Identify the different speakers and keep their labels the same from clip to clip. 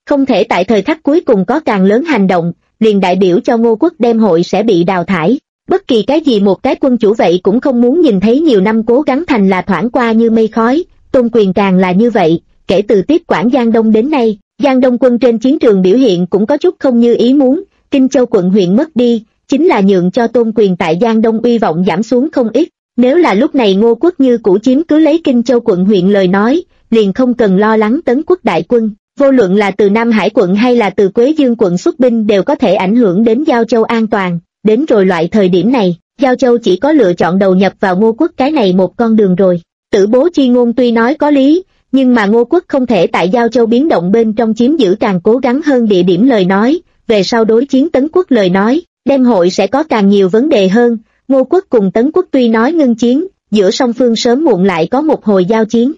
Speaker 1: không thể tại thời khắc cuối cùng có càng lớn hành động, liền đại biểu cho Ngô quốc đem hội sẽ bị đào thải. Bất kỳ cái gì một cái quân chủ vậy cũng không muốn nhìn thấy nhiều năm cố gắng thành là thoảng qua như mây khói, Tôn Quyền càng là như vậy. Kể từ tiếp quản Giang Đông đến nay, Giang Đông quân trên chiến trường biểu hiện cũng có chút không như ý muốn, Kinh Châu quận huyện mất đi, chính là nhượng cho Tôn Quyền tại Giang Đông uy vọng giảm xuống không ít. Nếu là lúc này Ngô quốc như cũ chiếm cứ lấy Kinh Châu quận huyện lời nói, liền không cần lo lắng Tấn quốc đại quân, vô luận là từ Nam Hải quận hay là từ Quế Dương quận xuất binh đều có thể ảnh hưởng đến Giao Châu an toàn. Đến rồi loại thời điểm này, Giao Châu chỉ có lựa chọn đầu nhập vào Ngô quốc cái này một con đường rồi. Tử Bố chi ngôn tuy nói có lý, nhưng mà Ngô quốc không thể tại Giao Châu biến động bên trong chiếm giữ càng cố gắng hơn địa điểm lời nói, về sau đối chiến Tấn quốc lời nói, đem hội sẽ có càng nhiều vấn đề hơn. Ngô quốc cùng Tấn quốc tuy nói ngưng chiến, giữa song phương sớm muộn lại có một hồi giao chiến.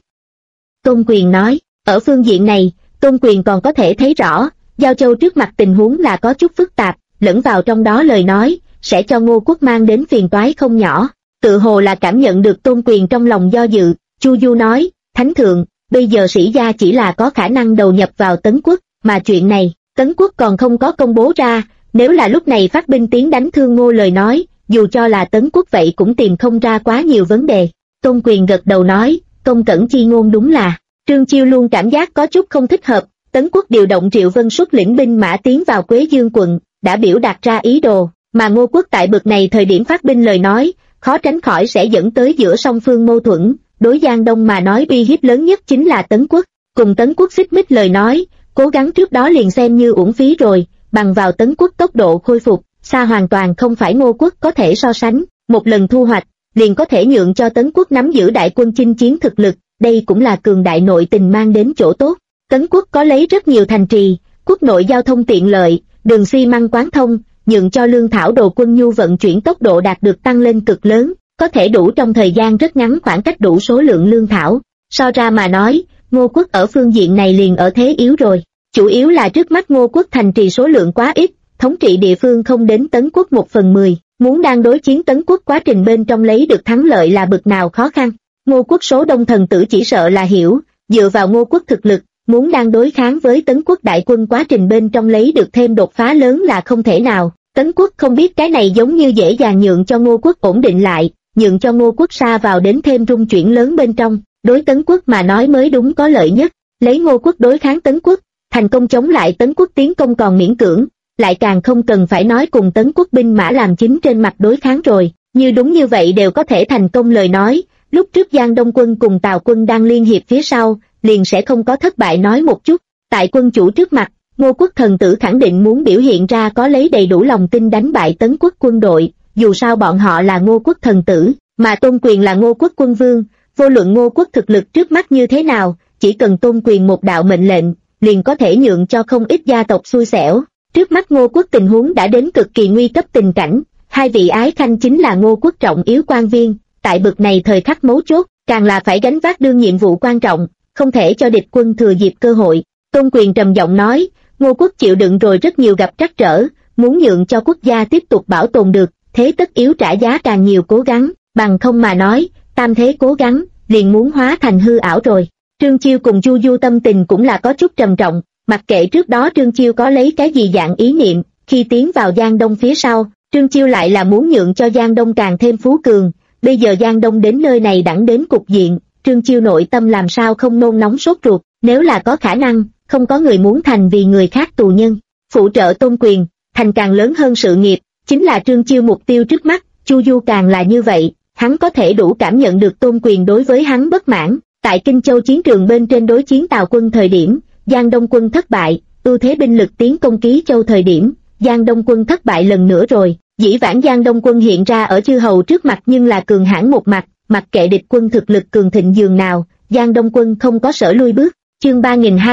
Speaker 1: Tôn Quyền nói, ở phương diện này, Tôn Quyền còn có thể thấy rõ, Giao Châu trước mặt tình huống là có chút phức tạp, lẫn vào trong đó lời nói, sẽ cho Ngô quốc mang đến phiền toái không nhỏ. Tự hồ là cảm nhận được Tôn Quyền trong lòng do dự, Chu Du nói, Thánh Thượng, bây giờ sĩ gia chỉ là có khả năng đầu nhập vào Tấn quốc, mà chuyện này, Tấn quốc còn không có công bố ra, nếu là lúc này phát binh tiến đánh Thương Ngô lời nói, dù cho là Tấn quốc vậy cũng tìm không ra quá nhiều vấn đề. Tôn Quyền gật đầu nói, công cẩn chi ngôn đúng là, Trương Chiêu luôn cảm giác có chút không thích hợp, Tấn quốc điều động Triệu Vân xuất lĩnh binh mã tiến vào Quế Dương quận, đã biểu đạt ra ý đồ, mà Ngô quốc tại bực này thời điểm phát binh lời nói, khó tránh khỏi sẽ dẫn tới giữa song phương mâu thuẫn. Đối Giang Đông mà nói uy hiếp lớn nhất chính là Tấn quốc, cùng Tấn quốc xích mích lời nói, cố gắng trước đó liền xem như uổng phí rồi, bằng vào Tấn quốc tốc độ khôi phục, xa hoàn toàn không phải Ngô quốc có thể so sánh, một lần thu hoạch, liền có thể nhượng cho Tấn quốc nắm giữ đại quân chinh chiến thực lực, đây cũng là cường đại nội tình mang đến chỗ tốt. Tấn quốc có lấy rất nhiều thành trì, quốc nội giao thông tiện lợi, đường xi măng quán thông, nhượng cho lương thảo đồ quân nhu vận chuyển tốc độ đạt được tăng lên cực lớn, có thể đủ trong thời gian rất ngắn khoảng cách đủ số lượng lương thảo. So ra mà nói, Ngô quốc ở phương diện này liền ở thế yếu rồi, chủ yếu là trước mắt Ngô quốc thành trì số lượng quá ít, thống trị địa phương không đến Tấn quốc 1/10, muốn đang đối chiến Tấn quốc quá trình bên trong lấy được thắng lợi là bực nào khó khăn. Ngô quốc số đông thần tử chỉ sợ là hiểu, dựa vào Ngô quốc thực lực, muốn đang đối kháng với Tấn quốc đại quân quá trình bên trong lấy được thêm đột phá lớn là không thể nào. Tấn quốc không biết cái này giống như dễ dàng nhượng cho Ngô quốc ổn định lại, nhượng cho Ngô quốc sa vào đến thêm rung chuyển lớn bên trong, đối Tấn quốc mà nói mới đúng có lợi nhất. Lấy Ngô quốc đối kháng Tấn quốc, thành công chống lại Tấn quốc tiến công còn miễn cưỡng, lại càng không cần phải nói cùng Tấn quốc binh mã làm chính trên mặt đối kháng rồi. Như đúng như vậy đều có thể thành công lời nói, lúc trước Giang Đông quân cùng Tào quân đang liên hiệp phía sau, liền sẽ không có thất bại nói một chút. Tại quân chủ trước mặt, Ngô quốc thần tử khẳng định muốn biểu hiện ra có lấy đầy đủ lòng tin đánh bại Tấn quốc quân đội, dù sao bọn họ là Ngô quốc thần tử, mà Tôn Quyền là Ngô quốc quân vương, vô luận Ngô quốc thực lực trước mắt như thế nào, chỉ cần Tôn Quyền một đạo mệnh lệnh, liền có thể nhượng cho không ít gia tộc xui xẻo. Trước mắt Ngô quốc tình huống đã đến cực kỳ nguy cấp tình cảnh, hai vị ái khanh chính là Ngô quốc trọng yếu quan viên, tại bực này thời khắc mấu chốt, càng là phải gánh vác đương nhiệm vụ quan trọng, không thể cho địch quân thừa dịp cơ hội. Tôn Quyền trầm giọng nói, Ngô quốc chịu đựng rồi rất nhiều gặp trắc trở, muốn nhượng cho quốc gia tiếp tục bảo tồn được, thế tất yếu trả giá càng nhiều cố gắng, bằng không mà nói, tam thế cố gắng, liền muốn hóa thành hư ảo rồi. Trương Chiêu cùng Chu Du tâm tình cũng là có chút trầm trọng, mặc kệ trước đó Trương Chiêu có lấy cái gì dạng ý niệm, khi tiến vào Giang Đông phía sau, Trương Chiêu lại là muốn nhượng cho Giang Đông càng thêm phú cường, bây giờ Giang Đông đến nơi này đẳng đến cục diện, Trương Chiêu nội tâm làm sao không nôn nóng sốt ruột, nếu là có khả năng, không có người muốn thành vì người khác tù nhân, phụ trợ Tôn Quyền, thành càng lớn hơn sự nghiệp, chính là Trương Chiêu mục tiêu trước mắt. Chu Du càng là như vậy, hắn có thể đủ cảm nhận được Tôn Quyền đối với hắn bất mãn. Tại Kinh Châu chiến trường bên trên đối chiến Tào quân thời điểm, Giang Đông quân thất bại, ưu thế binh lực tiến công Ký Châu thời điểm, Giang Đông quân thất bại lần nữa rồi. Dĩ vãng Giang Đông quân hiện ra ở chư hầu trước mặt nhưng là cường hãn một mặt, mặc kệ địch quân thực lực cường thịnh dường nào, Giang Đông quân không có sở lui bước. Chương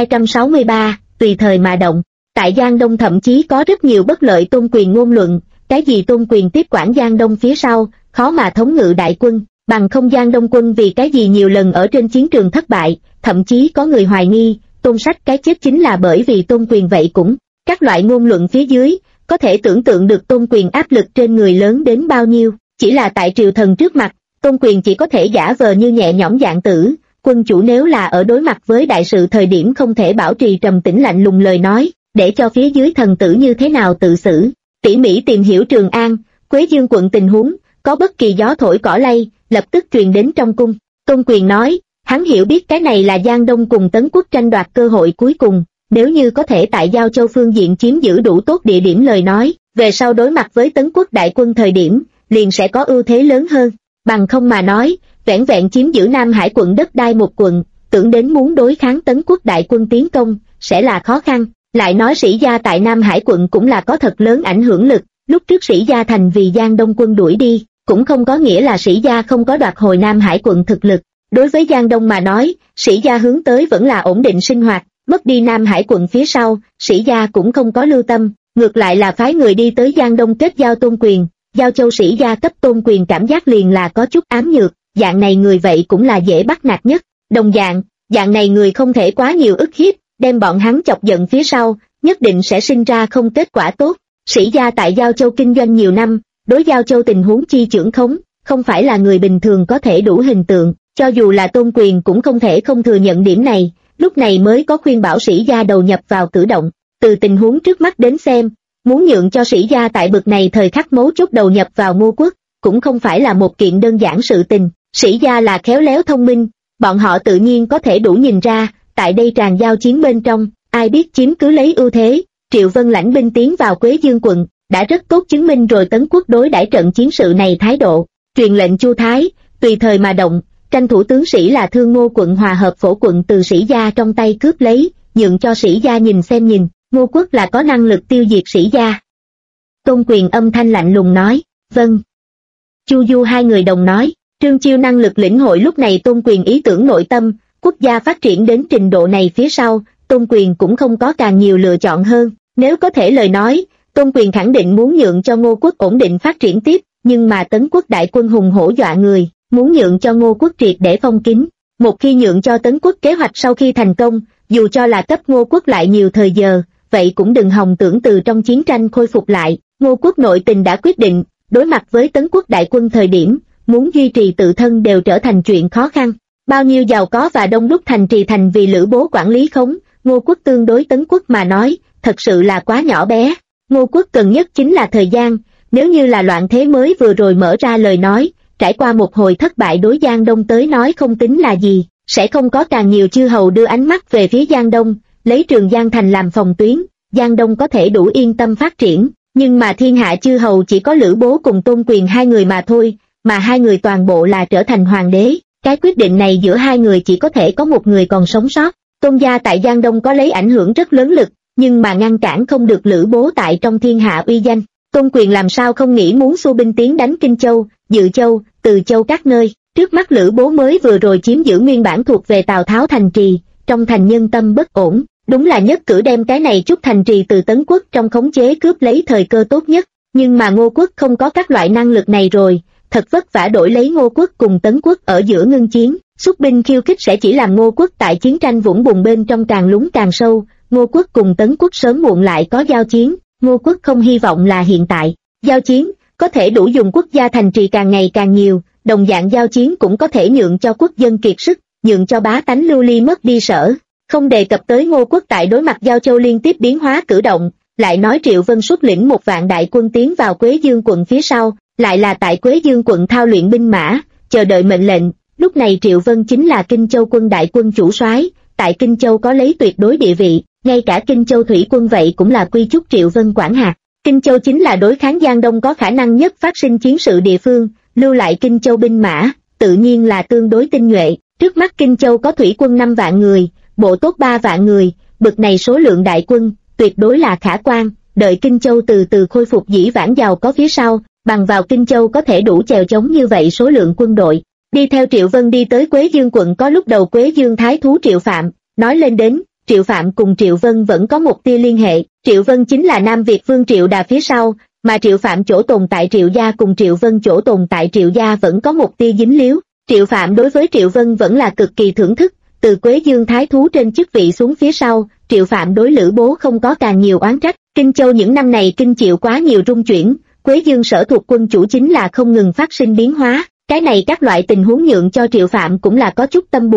Speaker 1: 3263, tùy thời mà động. Tại Giang Đông thậm chí có rất nhiều bất lợi Tôn Quyền ngôn luận, cái gì Tôn Quyền tiếp quản Giang Đông phía sau, khó mà thống ngự đại quân, bằng không Giang Đông quân vì cái gì nhiều lần ở trên chiến trường thất bại, thậm chí có người hoài nghi, Tôn Sách cái chết chính là bởi vì Tôn Quyền vậy cũng. Các loại ngôn luận phía dưới, có thể tưởng tượng được Tôn Quyền áp lực trên người lớn đến bao nhiêu, chỉ là tại triều thần trước mặt, Tôn Quyền chỉ có thể giả vờ như nhẹ nhõm dạng tử, quân chủ nếu là ở đối mặt với đại sự thời điểm không thể bảo trì trầm tĩnh lạnh lùng lời nói, để cho phía dưới thần tử như thế nào tự xử. Tỉ mỉ tìm hiểu Trường An, Quế Dương quận tình huống, có bất kỳ gió thổi cỏ lay, lập tức truyền đến trong cung. Tôn Quyền nói, hắn hiểu biết cái này là Giang Đông cùng Tấn Quốc tranh đoạt cơ hội cuối cùng, nếu như có thể tại Giao Châu phương diện chiếm giữ đủ tốt địa điểm lời nói, về sau đối mặt với Tấn Quốc đại quân thời điểm, liền sẽ có ưu thế lớn hơn. Bằng không mà nói, vẻn vẹn chiếm giữ Nam Hải quận đất đai một quận, tưởng đến muốn đối kháng Tấn Quốc đại quân tiến công, sẽ là khó khăn. Lại nói Sĩ Gia tại Nam Hải quận cũng là có thật lớn ảnh hưởng lực, lúc trước Sĩ Gia thành vì Giang Đông quân đuổi đi, cũng không có nghĩa là Sĩ Gia không có đoạt hồi Nam Hải quận thực lực. Đối với Giang Đông mà nói, Sĩ Gia hướng tới vẫn là ổn định sinh hoạt, mất đi Nam Hải quận phía sau, Sĩ Gia cũng không có lưu tâm, ngược lại là phái người đi tới Giang Đông kết giao Tôn Quyền. Giao Châu Sĩ Gia cấp Tôn Quyền cảm giác liền là có chút ám nhược, dạng này người vậy cũng là dễ bắt nạt nhất. Đồng dạng này người không thể quá nhiều ức hiếp, đem bọn hắn chọc giận phía sau, nhất định sẽ sinh ra không kết quả tốt. Sĩ Gia tại Giao Châu kinh doanh nhiều năm, đối Giao Châu tình huống chi trưởng khống, không phải là người bình thường có thể đủ hình tượng, cho dù là Tôn Quyền cũng không thể không thừa nhận điểm này, lúc này mới có khuyên bảo Sĩ Gia đầu nhập vào cử động. Từ tình huống trước mắt đến xem, muốn nhượng cho Sĩ Gia tại bực này thời khắc mấu chốt đầu nhập vào Ngô Quốc, cũng không phải là một kiện đơn giản sự tình. Sĩ Gia là khéo léo thông minh, bọn họ tự nhiên có thể đủ nhìn ra, tại đây tràn giao chiến bên trong, ai biết chiếm cứ lấy ưu thế. Triệu Vân lãnh binh tiến vào Quế Dương quận, đã rất tốt chứng minh rồi Tấn Quốc đối đãi trận chiến sự này thái độ. Truyền lệnh Chu Thái, tùy thời mà động, tranh thủ tướng sĩ là Thương Ngô quận hòa hợp Phổ quận từ Sĩ Gia trong tay cướp lấy, nhượng cho Sĩ Gia nhìn xem nhìn, Ngô Quốc là có năng lực tiêu diệt Sĩ Gia. Tôn Quyền âm thanh lạnh lùng nói, vâng. Chu Du hai người đồng nói, Trương Chiêu năng lực lĩnh hội lúc này Tôn Quyền ý tưởng nội tâm, quốc gia phát triển đến trình độ này phía sau, Tôn Quyền cũng không có càng nhiều lựa chọn hơn, nếu có thể lời nói, Tôn Quyền khẳng định muốn nhượng cho Ngô Quốc ổn định phát triển tiếp, nhưng mà Tấn Quốc đại quân hùng hổ dọa người, muốn nhượng cho Ngô Quốc triệt để phong kín. Một khi nhượng cho Tấn Quốc kế hoạch sau khi thành công, dù cho là cấp Ngô Quốc lại nhiều thời giờ, vậy cũng đừng hòng tưởng từ trong chiến tranh khôi phục lại. Ngô Quốc nội tình đã quyết định, đối mặt với Tấn Quốc đại quân thời điểm, muốn duy trì tự thân đều trở thành chuyện khó khăn. Bao nhiêu giàu có và đông đúc thành trì thành vì Lữ Bố quản lý khống, Ngô Quốc tương đối Tấn Quốc mà nói, thật sự là quá nhỏ bé. Ngô Quốc cần nhất chính là thời gian, nếu như là loạn thế mới vừa rồi mở ra lời nói, trải qua một hồi thất bại đối Giang Đông tới nói không tính là gì, sẽ không có càng nhiều chư hầu đưa ánh mắt về phía Giang Đông, lấy Trường Giang thành làm phòng tuyến, Giang Đông có thể đủ yên tâm phát triển, nhưng mà thiên hạ chư hầu chỉ có Lữ Bố cùng Tôn Quyền hai người mà thôi, mà hai người toàn bộ là trở thành hoàng đế, cái quyết định này giữa hai người chỉ có thể có một người còn sống sót. Tôn gia tại Giang Đông có lấy ảnh hưởng rất lớn lực, nhưng mà ngăn cản không được Lữ Bố tại trong thiên hạ uy danh. Tôn Quyền làm sao không nghĩ muốn xua binh tiến đánh Kinh Châu, Dự Châu, Từ Châu các nơi, trước mắt Lữ Bố mới vừa rồi chiếm giữ nguyên bản thuộc về Tào Tháo thành trì, trong thành nhân tâm bất ổn, đúng là nhất cử đem cái này chút thành trì từ Tấn Quốc trong khống chế cướp lấy thời cơ tốt nhất, nhưng mà Ngô Quốc không có các loại năng lực này rồi, thật vất vả đổi lấy Ngô Quốc cùng Tấn Quốc ở giữa ngưng chiến, xuất binh khiêu khích sẽ chỉ làm Ngô Quốc tại chiến tranh vũng bùn bên trong càng lún càng sâu, Ngô Quốc cùng Tấn Quốc sớm muộn lại có giao chiến, Ngô Quốc không hy vọng là hiện tại giao chiến, có thể đủ dùng quốc gia thành trì càng ngày càng nhiều, đồng dạng giao chiến cũng có thể nhượng cho quốc dân kiệt sức, nhượng cho bá tánh lưu ly mất đi sở. Không đề cập tới Ngô Quốc tại đối mặt Giao Châu liên tiếp biến hóa cử động, lại nói Triệu Vân xuất lĩnh một vạn đại quân tiến vào Quế Dương quận phía sau, lại là tại Quế Dương quận thao luyện binh mã, chờ đợi mệnh lệnh. Lúc này Triệu Vân chính là Kinh Châu quân đại quân chủ soái, tại Kinh Châu có lấy tuyệt đối địa vị, ngay cả Kinh Châu thủy quân vậy cũng là quy chúc Triệu Vân quản hạt. Kinh Châu chính là đối kháng Giang Đông có khả năng nhất phát sinh chiến sự địa phương, lưu lại Kinh Châu binh mã, tự nhiên là tương đối tinh nhuệ. Trước mắt Kinh Châu có thủy quân 5 vạn người, bộ tốt 3 vạn người, bực này số lượng đại quân, tuyệt đối là khả quan, đợi Kinh Châu từ từ khôi phục dĩ vãng giàu có phía sau, bằng vào Kinh Châu có thể đủ chèo chống như vậy số lượng quân đội. Đi theo Triệu Vân đi tới Quế Dương quận có lúc đầu Quế Dương thái thú Triệu Phạm, nói lên đến, Triệu Phạm cùng Triệu Vân vẫn có một tia liên hệ, Triệu Vân chính là Nam Việt Vương Triệu Đà phía sau, mà Triệu Phạm chỗ tồn tại Triệu gia cùng Triệu Vân chỗ tồn tại Triệu gia vẫn có một tia dính líu. Triệu Phạm đối với Triệu Vân vẫn là cực kỳ thưởng thức, từ Quế Dương thái thú trên chức vị xuống phía sau, Triệu Phạm đối Lữ Bố không có càng nhiều oán trách. Kinh Châu những năm này kinh chịu quá nhiều rung chuyển, Quế Dương sở thuộc quân chủ chính là không ngừng phát sinh biến hóa, cái này các loại tình huống nhượng cho Triệu Phạm cũng là có chút tâm buồn,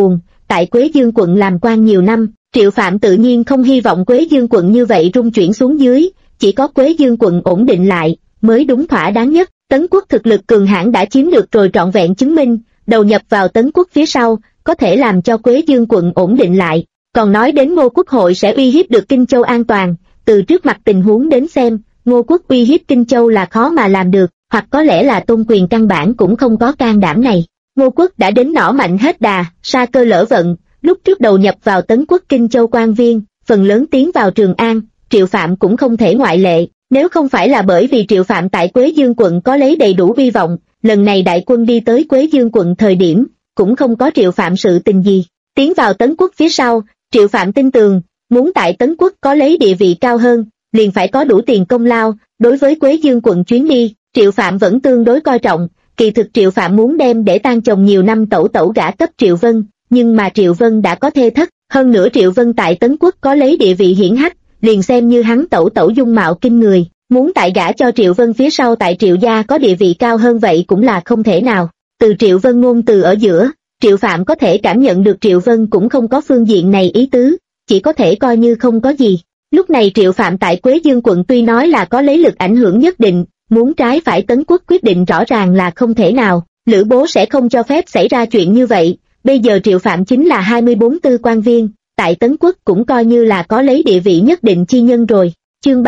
Speaker 1: tại Quế Dương quận làm quan nhiều năm, Triệu Phạm tự nhiên không hy vọng Quế Dương quận như vậy rung chuyển xuống dưới, chỉ có Quế Dương quận ổn định lại, mới đúng thỏa đáng nhất. Tấn quốc thực lực cường hãn đã chiếm được rồi trọn vẹn chứng minh, đầu nhập vào Tấn quốc phía sau, có thể làm cho Quế Dương quận ổn định lại. Còn nói đến Ngô quốc hội sẽ uy hiếp được Kinh Châu an toàn, từ trước mặt tình huống đến xem, Ngô quốc uy hiếp Kinh Châu là khó mà làm được, hoặc có lẽ là Tôn Quyền căn bản cũng không có can đảm này. Ngô quốc đã đến nỏ mạnh hết đà, sa cơ lỡ vận, lúc trước đầu nhập vào Tấn quốc Kinh Châu quan viên, phần lớn tiến vào Trường An, Triệu Phạm cũng không thể ngoại lệ. Nếu không phải là bởi vì Triệu Phạm tại Quế Dương quận có lấy đầy đủ hy vọng, lần này đại quân đi tới Quế Dương quận thời điểm, cũng không có Triệu Phạm sự tình gì. Tiến vào Tấn quốc phía sau, Triệu Phạm tin tường, muốn tại Tấn quốc có lấy địa vị cao hơn, liền phải có đủ tiền công lao. Đối với Quế Dương quận chuyến đi, Triệu Phạm vẫn tương đối coi trọng, kỳ thực Triệu Phạm muốn đem để tan chồng nhiều năm tẩu tẩu gả cấp Triệu Vân, nhưng mà Triệu Vân đã có thê thất, hơn nữa Triệu Vân tại Tấn quốc có lấy địa vị hiển hách, liền xem như hắn tẩu tẩu dung mạo kinh người, muốn tại gả cho Triệu Vân phía sau tại Triệu gia có địa vị cao hơn vậy cũng là không thể nào. Từ Triệu Vân ngôn từ ở giữa, Triệu Phạm có thể cảm nhận được Triệu Vân cũng không có phương diện này ý tứ, chỉ có thể coi như không có gì. Lúc này Triệu Phạm tại Quế Dương quận tuy nói là có lấy lực ảnh hưởng nhất định, muốn trái phải Tấn quốc quyết định rõ ràng là không thể nào, Lữ Bố sẽ không cho phép xảy ra chuyện như vậy. Bây giờ Triệu Phạm chính là 24 tư quan viên, tại Tấn quốc cũng coi như là có lấy địa vị nhất định chi nhân rồi. Chương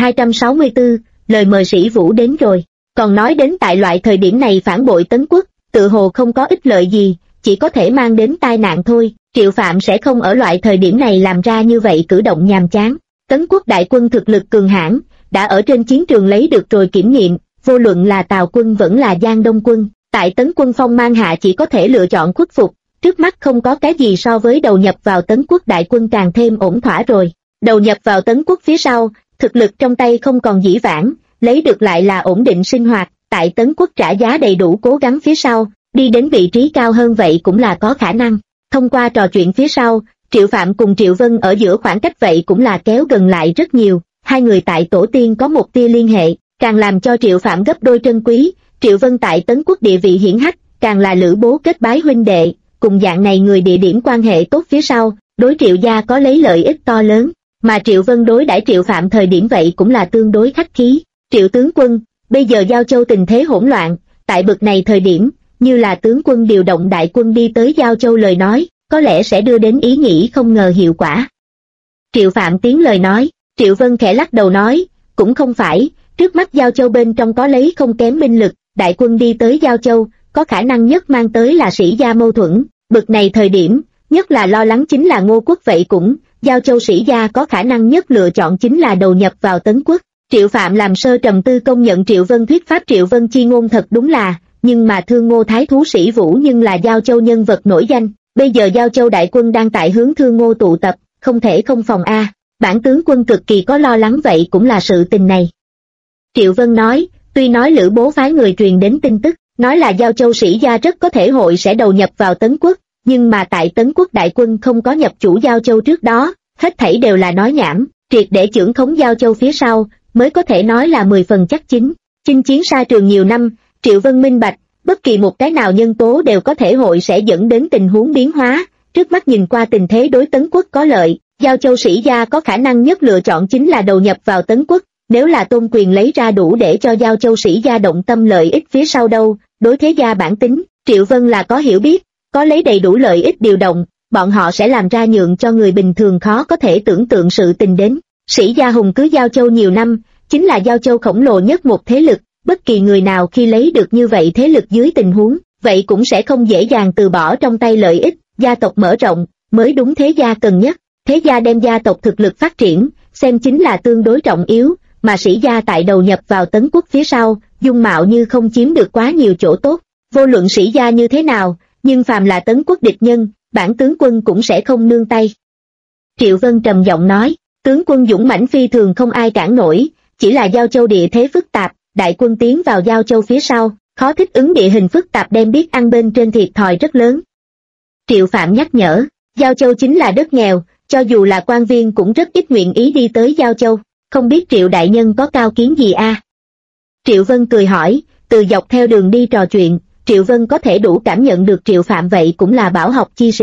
Speaker 1: 3264, lời mời Sĩ Vũ đến rồi. Còn nói đến tại loại thời điểm này phản bội Tấn quốc, tự hồ không có ích lợi gì, chỉ có thể mang đến tai nạn thôi. Triệu Phạm sẽ không ở loại thời điểm này làm ra như vậy cử động nhàm chán. Tấn quốc đại quân thực lực cường hãn, đã ở trên chiến trường lấy được rồi kiểm nghiệm, vô luận là Tào quân vẫn là Giang Đông quân, tại Tấn quân phong mang hạ chỉ có thể lựa chọn khuất phục. Trước mắt không có cái gì so với đầu nhập vào Tấn quốc đại quân càng thêm ổn thỏa rồi. Đầu nhập vào Tấn quốc phía sau, thực lực trong tay không còn dĩ vãng, lấy được lại là ổn định sinh hoạt, tại Tấn quốc trả giá đầy đủ cố gắng phía sau, đi đến vị trí cao hơn vậy cũng là có khả năng. Thông qua trò chuyện phía sau, Triệu Phạm cùng Triệu Vân ở giữa khoảng cách vậy cũng là kéo gần lại rất nhiều, hai người tại tổ tiên có một tia liên hệ, càng làm cho Triệu Phạm gấp đôi trân quý. Triệu Vân tại Tấn quốc địa vị hiển hách, càng là Lữ Bố kết bái huynh đệ, cùng dạng này người địa điểm quan hệ tốt phía sau, đối Triệu gia có lấy lợi ích to lớn, mà Triệu Vân đối đãi Triệu Phạm thời điểm vậy cũng là tương đối khách khí. Triệu tướng quân, bây giờ Giao Châu tình thế hỗn loạn, tại bực này thời điểm, như là tướng quân điều động đại quân đi tới Giao Châu lời nói, có lẽ sẽ đưa đến ý nghĩ không ngờ hiệu quả. Triệu Phạm tiến lời nói, Triệu Vân khẽ lắc đầu nói, cũng không phải, trước mắt Giao Châu bên trong có lấy không kém binh lực, đại quân đi tới Giao Châu, có khả năng nhất mang tới là Sĩ gia mâu thuẫn, bực này thời điểm, nhất là lo lắng chính là Ngô quốc vậy cũng, Giao Châu Sĩ gia có khả năng nhất lựa chọn chính là đầu nhập vào Tấn quốc. Triệu Phạm làm sơ trầm tư công nhận Triệu Vân thuyết pháp Triệu Vân chi ngôn thật đúng là, nhưng mà Thương Ngô Thái thú Sĩ Vũ nhưng là Giao Châu nhân vật nổi danh, bây giờ Giao Châu đại quân đang tại hướng Thương Ngô tụ tập, không thể không phòng a. Bản tướng quân cực kỳ có lo lắng vậy cũng là sự tình này. Triệu Vân nói, tuy nói Lữ Bố phái người truyền đến tin tức, nói là Giao Châu Sĩ gia rất có thể hội sẽ đầu nhập vào Tấn quốc, nhưng mà tại Tấn quốc đại quân không có nhập chủ Giao Châu trước đó, hết thảy đều là nói nhảm, triệt để chưởng khống Giao Châu phía sau, mới có thể nói là 10 phần chắc chính. Chinh chiến xa trường nhiều năm, Triệu Vân minh bạch, bất kỳ một cái nào nhân tố đều có thể hội sẽ dẫn đến tình huống biến hóa, trước mắt nhìn qua tình thế đối Tấn quốc có lợi, Giao Châu Sĩ gia có khả năng nhất lựa chọn chính là đầu nhập vào Tấn quốc, nếu là Tôn Quyền lấy ra đủ để cho Giao Châu Sĩ gia động tâm lợi ích phía sau đâu, đối thế gia bản tính, Triệu Vân là có hiểu biết, có lấy đầy đủ lợi ích điều động, bọn họ sẽ làm ra nhượng cho người bình thường khó có thể tưởng tượng sự tình đến. Sĩ gia hùng cứ Giao Châu nhiều năm, chính là Giao Châu khổng lồ nhất một thế lực, bất kỳ người nào khi lấy được như vậy thế lực dưới tình huống, vậy cũng sẽ không dễ dàng từ bỏ trong tay lợi ích, gia tộc mở rộng, mới đúng thế gia cần nhất. Thế gia đem gia tộc thực lực phát triển, xem chính là tương đối trọng yếu, mà Sĩ gia tại đầu nhập vào Tấn quốc phía sau, dung mạo như không chiếm được quá nhiều chỗ tốt. Vô luận Sĩ gia như thế nào, nhưng phàm là Tấn quốc địch nhân, bản tướng quân cũng sẽ không nương tay. Triệu Vân trầm giọng nói, tướng quân dũng mãnh phi thường không ai cản nổi, chỉ là Giao Châu địa thế phức tạp, đại quân tiến vào Giao Châu phía sau, khó thích ứng địa hình phức tạp đem biết ăn bên trên thiệt thòi rất lớn. Triệu Phạm nhắc nhở, Giao Châu chính là đất nghèo, cho dù là quan viên cũng rất ít nguyện ý đi tới Giao Châu, không biết Triệu đại nhân có cao kiến gì a? Triệu Vân cười hỏi, từ dọc theo đường đi trò chuyện, Triệu Vân có thể đủ cảm nhận được Triệu Phạm vậy cũng là bảo học chi sĩ,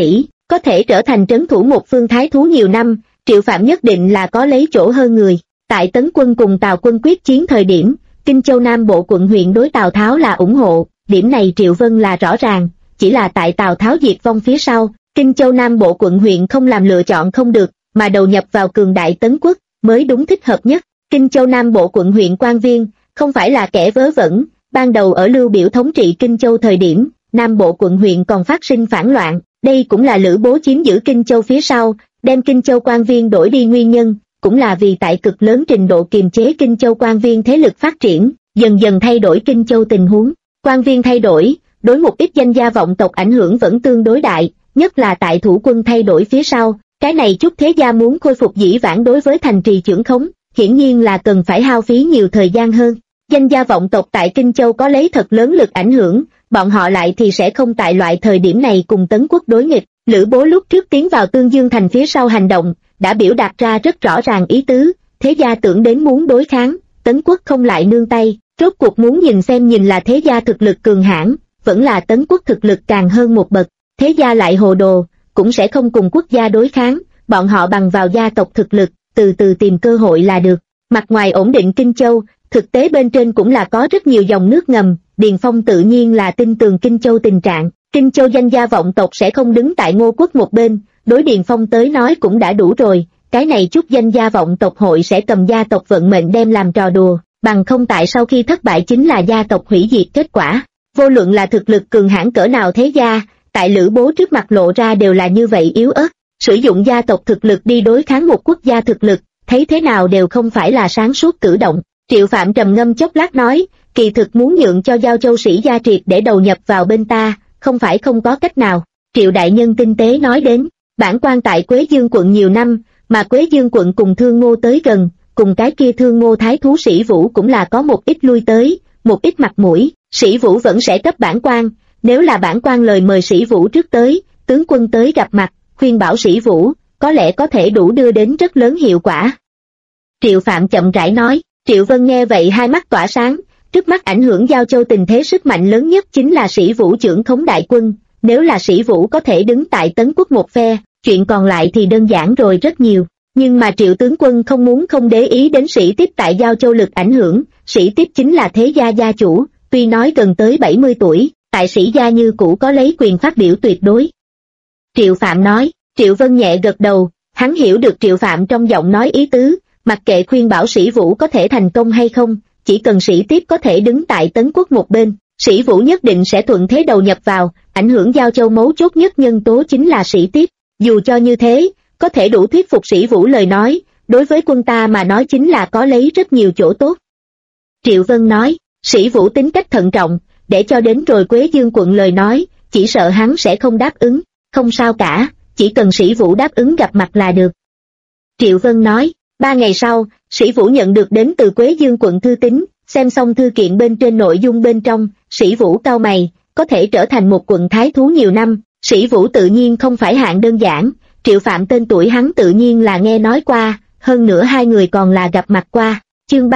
Speaker 1: có thể trở thành trấn thủ một phương thái thú nhiều năm, Triệu Phạm nhất định là có lấy chỗ hơn người. Tại Tấn quân cùng Tào quân quyết chiến thời điểm, Kinh Châu Nam Bộ quận huyện đối Tào Tháo là ủng hộ, điểm này Triệu Vân là rõ ràng, chỉ là tại Tào Tháo diệt vong phía sau, Kinh Châu Nam Bộ quận huyện không làm lựa chọn không được, mà đầu nhập vào cường đại Tấn quốc, mới đúng thích hợp nhất. Kinh Châu Nam Bộ quận huyện quan viên, không phải là kẻ vớ vẩn, ban đầu ở Lưu Biểu thống trị Kinh Châu thời điểm, Nam Bộ quận huyện còn phát sinh phản loạn, đây cũng là Lữ Bố chiếm giữ Kinh Châu phía sau, đem Kinh Châu quan viên đổi đi nguyên nhân, cũng là vì tại cực lớn trình độ kiềm chế Kinh Châu quan viên thế lực phát triển, dần dần thay đổi Kinh Châu tình huống. Quan viên thay đổi, đối một ít danh gia vọng tộc ảnh hưởng vẫn tương đối đại, nhất là tại thủ quân thay đổi phía sau, cái này chút thế gia muốn khôi phục dĩ vãng đối với thành trì chưởng khống, hiển nhiên là cần phải hao phí nhiều thời gian hơn. Danh gia vọng tộc tại Kinh Châu có lấy thật lớn lực ảnh hưởng, bọn họ lại thì sẽ không tại loại thời điểm này cùng Tấn quốc đối nghịch. Lữ Bố lúc trước tiến vào Tương Dương thành phía sau hành động, đã biểu đạt ra rất rõ ràng ý tứ, thế gia tưởng đến muốn đối kháng, Tấn quốc không lại nương tay, rốt cuộc muốn nhìn là thế gia thực lực cường hãn, vẫn là Tấn quốc thực lực càng hơn một bậc, thế gia lại hồ đồ, cũng sẽ không cùng quốc gia đối kháng, bọn họ bằng vào gia tộc thực lực, từ từ tìm cơ hội là được. Mặt ngoài ổn định Kinh Châu, thực tế bên trên cũng là có rất nhiều dòng nước ngầm, Điền Phong tự nhiên là tin tường Kinh Châu tình trạng, Kinh Châu danh gia vọng tộc sẽ không đứng tại Ngô quốc một bên, đối Điền Phong tới nói cũng đã đủ rồi, cái này chút danh gia vọng tộc hội sẽ cầm gia tộc vận mệnh đem làm trò đùa, bằng không tại sau khi thất bại chính là gia tộc hủy diệt kết quả. Vô luận là thực lực cường hãn cỡ nào thế gia, tại Lữ Bố trước mặt lộ ra đều là như vậy yếu ớt, sử dụng gia tộc thực lực đi đối kháng một quốc gia thực lực, thấy thế nào đều không phải là sáng suốt cử động. Triệu Phạm trầm ngâm chốc lát nói, kỳ thực muốn nhượng cho Giao Châu Sĩ gia triệt để đầu nhập vào bên ta, không phải không có cách nào. Triệu đại nhân tinh tế nói đến, bản quan tại Quế Dương quận nhiều năm, mà Quế Dương quận cùng Thương Ngô tới gần, cùng cái kia Thương Ngô thái thú Sĩ Vũ cũng là có một ít lui tới, một ít mặt mũi, Sĩ Vũ vẫn sẽ cấp bản quan, nếu là bản quan lời mời Sĩ Vũ trước tới, tướng quân tới gặp mặt, khuyên bảo Sĩ Vũ, có lẽ có thể đủ đưa đến rất lớn hiệu quả. Triệu Phạm chậm rãi nói. Triệu Vân nghe vậy hai mắt tỏa sáng, trước mắt ảnh hưởng Giao Châu tình thế sức mạnh lớn nhất chính là Sĩ Vũ trưởng khống đại quân, nếu là Sĩ Vũ có thể đứng tại Tấn quốc một phe, chuyện còn lại thì đơn giản rồi rất nhiều, nhưng mà Triệu tướng quân không muốn không để ý đến Sĩ Tiếp tại Giao Châu lực ảnh hưởng, Sĩ Tiếp chính là thế gia gia chủ, tuy nói gần tới 70 tuổi, tại Sĩ gia như cũ có lấy quyền phát biểu tuyệt đối. Triệu Phạm nói, Triệu Vân nhẹ gật đầu, hắn hiểu được Triệu Phạm trong giọng nói ý tứ, mặc kệ khuyên bảo Sĩ Vũ có thể thành công hay không, chỉ cần Sĩ Tiếp có thể đứng tại Tấn quốc một bên, Sĩ Vũ nhất định sẽ thuận thế đầu nhập vào, ảnh hưởng Giao Châu mấu chốt nhất nhân tố chính là Sĩ Tiếp, dù cho như thế, có thể đủ thuyết phục Sĩ Vũ lời nói, đối với quân ta mà nói chính là có lấy rất nhiều chỗ tốt. Triệu Vân nói, Sĩ Vũ tính cách thận trọng, để cho đến rồi Quế Dương quận lời nói, chỉ sợ hắn sẽ không đáp ứng, không sao cả, chỉ cần Sĩ Vũ đáp ứng gặp mặt là được. Triệu Vân nói, 3 ngày sau, Sĩ Vũ nhận được đến từ Quế Dương quận thư tín, xem xong thư kiện bên trên nội dung bên trong, Sĩ Vũ cau mày, có thể trở thành một quận thái thú nhiều năm, Sĩ Vũ tự nhiên không phải hạng đơn giản, Triệu Phạm tên tuổi hắn tự nhiên là nghe nói qua, hơn nữa hai người còn là gặp mặt qua. Chương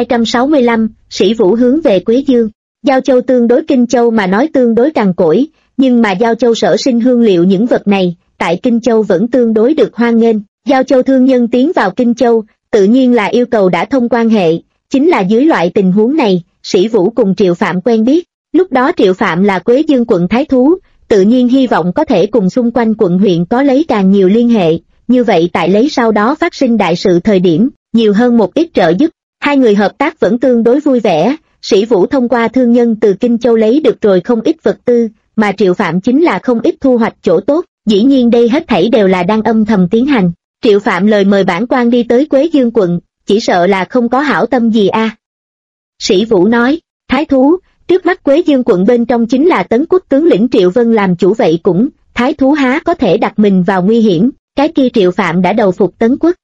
Speaker 1: 3265, Sĩ Vũ hướng về Quế Dương. Giao Châu tương đối Kinh Châu mà nói tương đối cằn cỗi, nhưng mà Giao Châu sở sinh hương liệu những vật này, tại Kinh Châu vẫn tương đối được hoan nghênh. Giao Châu thương nhân tiến vào Kinh Châu, tự nhiên là yêu cầu đã thông quan hệ, chính là dưới loại tình huống này, Sĩ Vũ cùng Triệu Phạm quen biết. Lúc đó Triệu Phạm là Quế Dương quận thái thú, tự nhiên hy vọng có thể cùng xung quanh quận huyện có lấy càng nhiều liên hệ, như vậy tại lấy sau đó phát sinh đại sự thời điểm, nhiều hơn một ít trợ giúp. Hai người hợp tác vẫn tương đối vui vẻ, Sĩ Vũ thông qua thương nhân từ Kinh Châu lấy được rồi không ít vật tư, mà Triệu Phạm chính là không ít thu hoạch chỗ tốt, dĩ nhiên đây hết thảy đều là đang âm thầm tiến hành. Triệu Phạm lời mời bản quan đi tới Quế Dương quận, chỉ sợ là không có hảo tâm gì a. Sĩ Vũ nói, thái thú, trước mắt Quế Dương quận bên trong chính là Tấn quốc tướng lĩnh Triệu Vân làm chủ vậy cũng, thái thú há có thể đặt mình vào nguy hiểm, cái kia Triệu Phạm đã đầu phục Tấn quốc.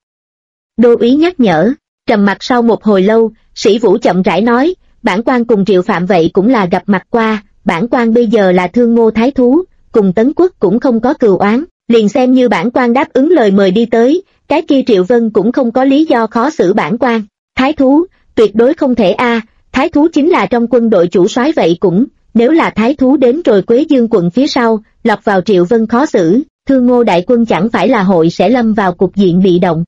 Speaker 1: Đô úy nhắc nhở, trầm mặt sau một hồi lâu, Sĩ Vũ chậm rãi nói, bản quan cùng Triệu Phạm vậy cũng là gặp mặt qua, bản quan bây giờ là Thương Ngô thái thú, cùng Tấn quốc cũng không có cừu oán, liền xem như bản quan đáp ứng lời mời đi tới, cái kia Triệu Vân cũng không có lý do khó xử bản quan. Thái thú, tuyệt đối không thể a, thái thú chính là trong quân đội chủ soái vậy cũng, nếu là thái thú đến rồi Quế Dương quận phía sau, lọt vào Triệu Vân khó xử, Thương Ngô đại quân chẳng phải là hội sẽ lâm vào cục diện bị động.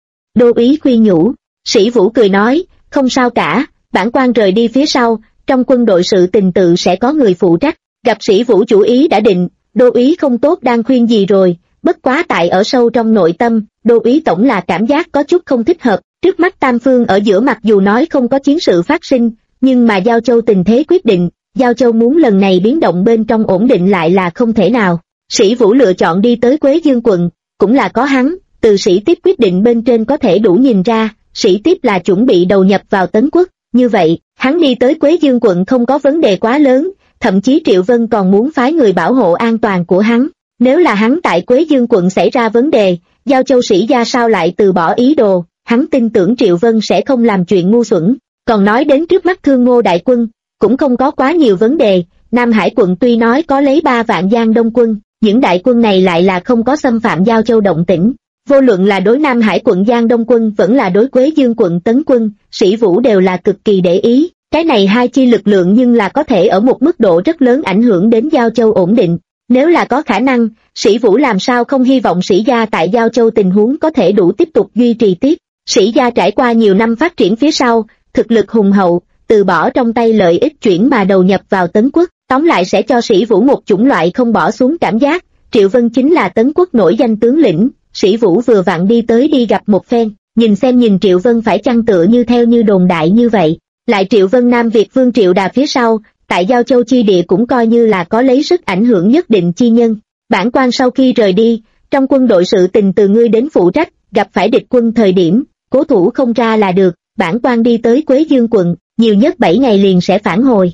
Speaker 1: Đô úy khuyên nhủ. Sĩ Vũ cười nói, không sao cả, bản quan rời đi phía sau, trong quân đội sự tình tự sẽ có người phụ trách. Gặp Sĩ Vũ chủ ý đã định, đô úy không tốt đang khuyên gì rồi, bất quá tại ở sâu trong nội tâm, đô úy tổng là cảm giác có chút không thích hợp. Trước mắt Tam Phương ở giữa mặc dù nói không có chiến sự phát sinh, nhưng mà Giao Châu tình thế quyết định, Giao Châu muốn lần này biến động bên trong ổn định lại là không thể nào. Sĩ Vũ lựa chọn đi tới Quế Dương quận, cũng là có hắn, từ Sĩ Tiếp quyết định bên trên có thể đủ nhìn ra, Sĩ Tiếp là chuẩn bị đầu nhập vào Tấn Quốc, như vậy, hắn đi tới Quế Dương quận không có vấn đề quá lớn, thậm chí Triệu Vân còn muốn phái người bảo hộ an toàn của hắn. Nếu là hắn tại Quế Dương quận xảy ra vấn đề, Giao Châu Sĩ gia sao lại từ bỏ ý đồ, hắn tin tưởng Triệu Vân sẽ không làm chuyện ngu xuẩn. Còn nói đến trước mắt Thương Ngô đại quân, cũng không có quá nhiều vấn đề, Nam Hải quận tuy nói có lấy 3 vạn Giang Đông quân, những đại quân này lại là không có xâm phạm Giao Châu động tĩnh. Vô luận là đối Nam Hải quận Giang Đông quân vẫn là đối Quế Dương quận Tấn quân, Sĩ Vũ đều là cực kỳ để ý. Cái này hai chi lực lượng nhưng là có thể ở một mức độ rất lớn ảnh hưởng đến Giao Châu ổn định. Nếu là có khả năng, Sĩ Vũ làm sao không hy vọng Sĩ gia tại Giao Châu tình huống có thể đủ tiếp tục duy trì tiếp. Sĩ gia trải qua nhiều năm phát triển phía sau, thực lực hùng hậu, từ bỏ trong tay lợi ích chuyển mà đầu nhập vào Tấn Quốc, tóm lại sẽ cho Sĩ Vũ một chủng loại không bỏ xuống cảm giác. Triệu Vân chính là Tấn Quốc nổi danh tướng lĩnh, Sĩ Vũ vừa vặn đi tới đi gặp một phen, nhìn Triệu Vân phải chăng tựa như theo như đồn đại như vậy. Lại Triệu Vân Nam Việt Vương Triệu Đà phía sau, tại Giao Châu chi địa cũng coi như là có lấy sức ảnh hưởng nhất định chi nhân. Bản quan sau khi rời đi, trong quân đội sự tình từ ngươi đến phụ trách, gặp phải địch quân thời điểm, cố thủ không ra là được, bản quan đi tới Quế Dương quận, nhiều nhất 7 ngày liền sẽ phản hồi.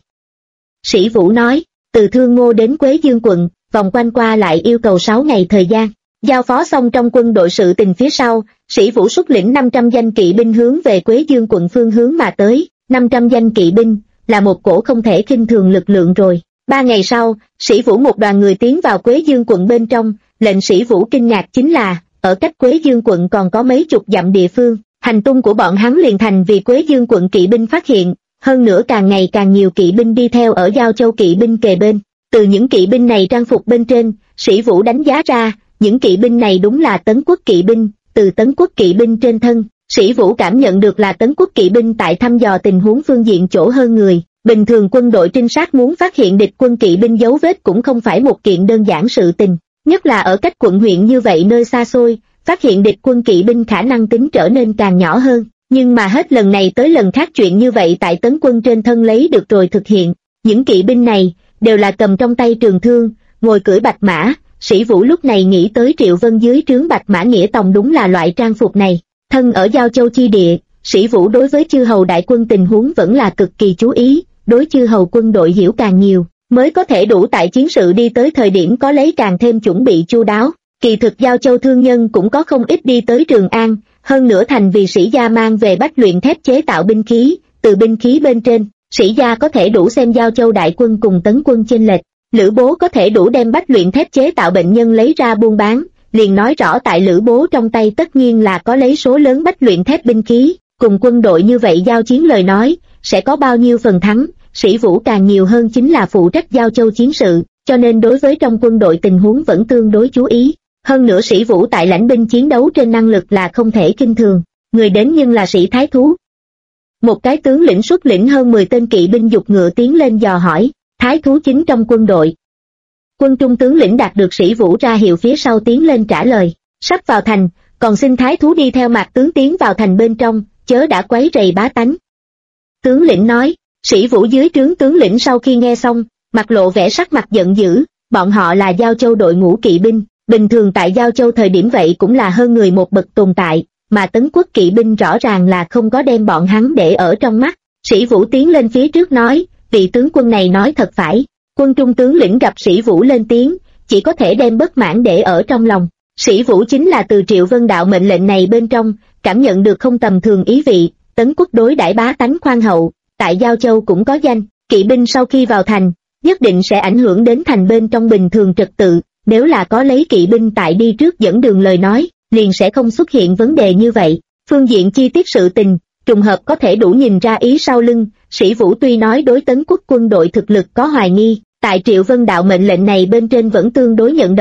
Speaker 1: Sĩ Vũ nói, từ Thương Ngô đến Quế Dương quận, vòng quanh qua lại yêu cầu 6 ngày thời gian. Giao phó xong trong quân đội sự tình phía sau, Sĩ Vũ xuất lĩnh 500 danh kỵ binh hướng về Quế Dương quận phương hướng mà tới. 500 danh kỵ binh là một cổ không thể khinh thường lực lượng rồi. 3 ngày sau, Sĩ Vũ một đoàn người tiến vào Quế Dương quận bên trong. Lệnh Sĩ Vũ kinh ngạc chính là, ở cách Quế Dương quận còn có mấy chục dặm địa phương, hành tung của bọn hắn liền thành vì Quế Dương quận kỵ binh phát hiện. Hơn nữa càng ngày càng nhiều kỵ binh đi theo ở Giao Châu kỵ binh kề bên. Từ những kỵ binh này trang phục bên trên, Sĩ Vũ đánh giá ra, những kỵ binh này đúng là Tấn Quốc kỵ binh. Từ Tấn Quốc kỵ binh trên thân, Sĩ Vũ cảm nhận được là Tấn Quốc kỵ binh tại thăm dò tình huống phương diện chỗ hơn người. Bình thường quân đội trinh sát muốn phát hiện địch quân kỵ binh dấu vết cũng không phải một kiện đơn giản sự tình, nhất là ở cách quận huyện như vậy nơi xa xôi, phát hiện địch quân kỵ binh khả năng tính trở nên càng nhỏ hơn. Nhưng mà hết lần này tới lần khác chuyện như vậy tại Tấn quân trên thân lấy được rồi thực hiện. Những kỵ binh này đều là cầm trong tay trường thương, ngồi cưỡi bạch mã. Sĩ Vũ lúc này nghĩ tới Triệu Vân dưới trướng Bạch Mã Nghĩa Tòng đúng là loại trang phục này. Thân ở Giao Châu chi địa, Sĩ Vũ đối với chư hầu đại quân tình huống vẫn là cực kỳ chú ý, đối chư hầu quân đội hiểu càng nhiều, mới có thể đủ tại chiến sự đi tới thời điểm có lấy càng thêm chuẩn bị chu đáo. Kỳ thực Giao Châu thương nhân cũng có không ít đi tới Trường An, hơn nữa thành vì Sĩ gia mang về bách luyện thép chế tạo binh khí, từ binh khí bên trên, Sĩ gia có thể đủ xem Giao Châu đại quân cùng Tấn quân chênh lệch. Lữ Bố có thể đủ đem bách luyện thép chế tạo bệnh nhân lấy ra buôn bán, liền nói rõ tại Lữ Bố trong tay tất nhiên là có lấy số lớn bách luyện thép binh khí, cùng quân đội như vậy giao chiến lời nói, sẽ có bao nhiêu phần thắng. Sĩ Vũ càng nhiều hơn chính là phụ trách Giao Châu chiến sự, cho nên đối với trong quân đội tình huống vẫn tương đối chú ý. Hơn nữa Sĩ Vũ tại lãnh binh chiến đấu trên năng lực là không thể kinh thường, người đến nhưng là Sĩ Thái Thú. Một cái tướng lĩnh xuất lĩnh hơn 10 tên kỵ binh dục ngựa tiến lên dò hỏi, Thái Thú chính trong quân đội. Quân trung tướng lĩnh đạt được Sĩ Vũ ra hiệu phía sau tiến lên trả lời, sắp vào thành, còn xin Thái Thú đi theo Mạc tướng tiến vào thành bên trong, chớ đã quấy rầy bá tánh. Tướng lĩnh nói. Sĩ Vũ dưới trướng tướng lĩnh sau khi nghe xong, mặt lộ vẻ sắc mặt giận dữ, bọn họ là Giao Châu đội ngũ kỵ binh, bình thường tại Giao Châu thời điểm vậy cũng là hơn người một bậc tồn tại, mà Tấn Quốc kỵ binh rõ ràng là không có đem bọn hắn để ở trong mắt. Sĩ Vũ tiến lên phía trước nói, vị tướng quân này nói thật phải. Quân trung tướng lĩnh gặp Sĩ Vũ lên tiếng, chỉ có thể đem bất mãn để ở trong lòng. Sĩ Vũ chính là từ Triệu Vân đạo mệnh lệnh này bên trong, cảm nhận được không tầm thường ý vị, Tấn Quốc đối đãi bá tánh khoan hậu, tại Giao Châu cũng có danh, kỵ binh sau khi vào thành, nhất định sẽ ảnh hưởng đến thành bên trong bình thường trật tự, nếu là có lấy kỵ binh tại đi trước dẫn đường lời nói, liền sẽ không xuất hiện vấn đề như vậy. Phương diện chi tiết sự tình, trùng hợp có thể đủ nhìn ra ý sau lưng. Sĩ Vũ tuy nói đối Tấn Quốc quân đội thực lực có hoài nghi, tại Triệu Vân đạo mệnh lệnh này bên trên vẫn tương đối nhận đồng,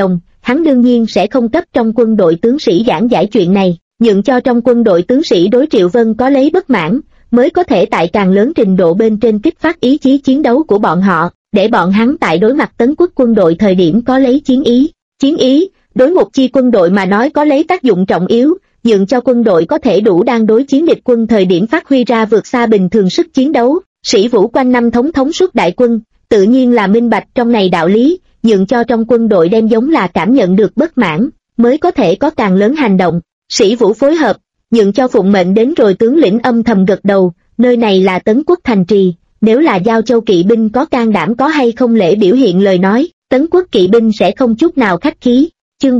Speaker 1: hắn đương nhiên sẽ không cấp trong quân đội tướng sĩ giảng giải chuyện này, nhượng cho trong quân đội tướng sĩ đối Triệu Vân có lấy bất mãn, mới có thể tại càng lớn trình độ bên trên kích phát ý chí chiến đấu của bọn họ, để bọn hắn tại đối mặt Tấn quốc quân đội thời điểm có lấy chiến ý. Chiến ý, đối một chi quân đội mà nói có lấy tác dụng trọng yếu, nhượng cho quân đội có thể đủ đang đối chiến địch quân thời điểm phát huy ra vượt xa bình thường sức chiến đấu. Sĩ Vũ quanh năm thống suốt đại quân, tự nhiên là minh bạch trong này đạo lý, nhượng cho trong quân đội đem giống là cảm nhận được bất mãn, mới có thể có càng lớn hành động. Sĩ Vũ phối hợp, nhượng cho phụng mệnh đến rồi tướng lĩnh âm thầm gật đầu, nơi này là Tấn quốc thành trì, nếu là Giao Châu kỵ binh có can đảm có hay không lễ biểu hiện lời nói, Tấn quốc kỵ binh sẽ không chút nào khách khí. Chương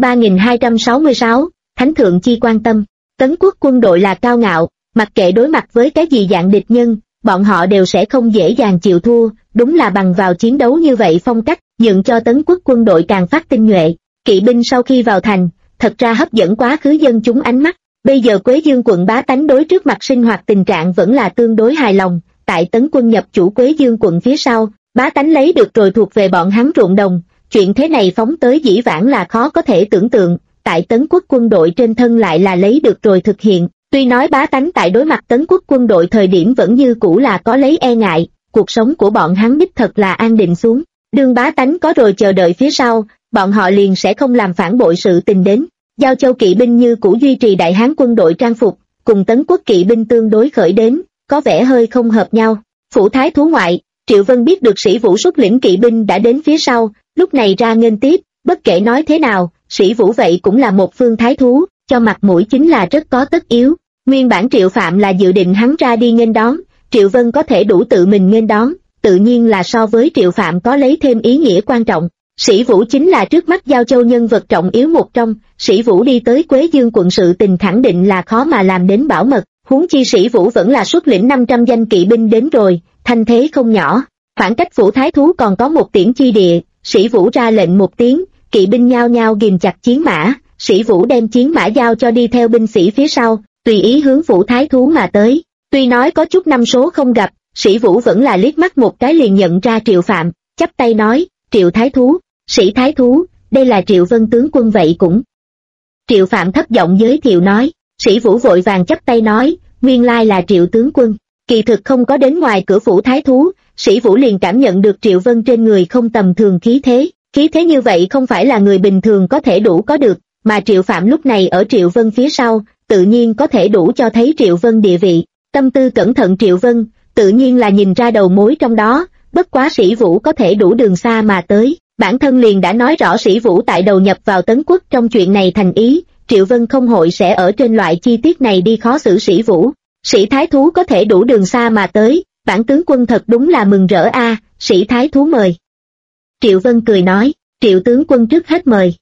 Speaker 1: 3266, Thánh thượng chi quan tâm. Tấn quốc quân đội là cao ngạo, mặc kệ đối mặt với cái gì dạng địch nhân, bọn họ đều sẽ không dễ dàng chịu thua, đúng là bằng vào chiến đấu như vậy phong cách, nhượng cho Tấn quốc quân đội càng phát tinh nhuệ. Kỵ binh sau khi vào thành, thật ra hấp dẫn quá khứ dân chúng ánh mắt. Bây giờ Quế Dương quận bá tánh đối trước mặt sinh hoạt tình trạng vẫn là tương đối hài lòng, tại Tấn quân nhập chủ Quế Dương quận phía sau, bá tánh lấy được rồi thuộc về bọn hắn ruộng đồng, chuyện thế này phóng tới dĩ vãng là khó có thể tưởng tượng, tại Tấn quốc quân đội trên thân lại là lấy được rồi thực hiện. Tuy nói bá tánh tại đối mặt Tấn quốc quân đội thời điểm vẫn như cũ là có lấy e ngại, cuộc sống của bọn hắn đích thật là an định xuống. Đương bá tánh có rồi chờ đợi phía sau, bọn họ liền sẽ không làm phản bội sự tình đến. Giao Châu kỵ binh như cũ duy trì đại hán quân đội trang phục, cùng Tấn quốc kỵ binh tương đối khởi đến, có vẻ hơi không hợp nhau. Phủ thái thú ngoại, Triệu Vân biết được Sĩ Vũ xuất lĩnh kỵ binh đã đến phía sau, lúc này ra nghênh tiếp, bất kể nói thế nào, Sĩ Vũ vậy cũng là một phương thái thú, cho mặt mũi chính là rất có tất yếu. Nguyên bản Triệu Phạm là dự định hắn ra đi nghênh đón, Triệu Vân có thể đủ tự mình nghênh đón, tự nhiên là so với Triệu Phạm có lấy thêm ý nghĩa quan trọng. Sĩ Vũ chính là trước mắt Giao Châu nhân vật trọng yếu một trong, Sĩ Vũ đi tới Quế Dương quận sự tình khẳng định là khó mà làm đến bảo mật, huống chi Sĩ Vũ vẫn là xuất lĩnh 500 danh kỵ binh đến rồi, thanh thế không nhỏ. Khoảng cách phủ thái thú còn có một tiễn chi địa, Sĩ Vũ ra lệnh một tiếng, kỵ binh nhao nhao ghìm chặt chiến mã, Sĩ Vũ đem chiến mã giao cho đi theo binh sĩ phía sau, tùy ý hướng phủ thái thú mà tới. Tuy nói có chút năm số không gặp, Sĩ Vũ vẫn là liếc mắt một cái liền nhận ra Triệu Phạm, chắp tay nói, Triệu thái thú, Sĩ thái thú, đây là Triệu Vân tướng quân vậy cũng. Triệu Phạm thấp giọng giới thiệu nói, Sĩ Vũ vội vàng chắp tay nói, nguyên lai là Triệu tướng quân. Kỳ thực không có đến ngoài cửa phủ thái thú, Sĩ Vũ liền cảm nhận được Triệu Vân trên người không tầm thường khí thế như vậy không phải là người bình thường có thể đủ có được, mà Triệu Phạm lúc này ở Triệu Vân phía sau, tự nhiên có thể đủ cho thấy Triệu Vân địa vị. Tâm tư cẩn thận Triệu Vân, tự nhiên là nhìn ra đầu mối trong đó, bất quá Sĩ Vũ có thể đủ đường xa mà tới, bản thân liền đã nói rõ Sĩ Vũ tại đầu nhập vào Tấn quốc trong chuyện này thành ý, Triệu Vân không hội sẽ ở trên loại chi tiết này đi khó xử Sĩ Vũ. Sĩ thái thú có thể đủ đường xa mà tới, bản tướng quân thật đúng là mừng rỡ a, Sĩ thái thú mời. Triệu Vân cười nói, Triệu tướng quân trước hết mời.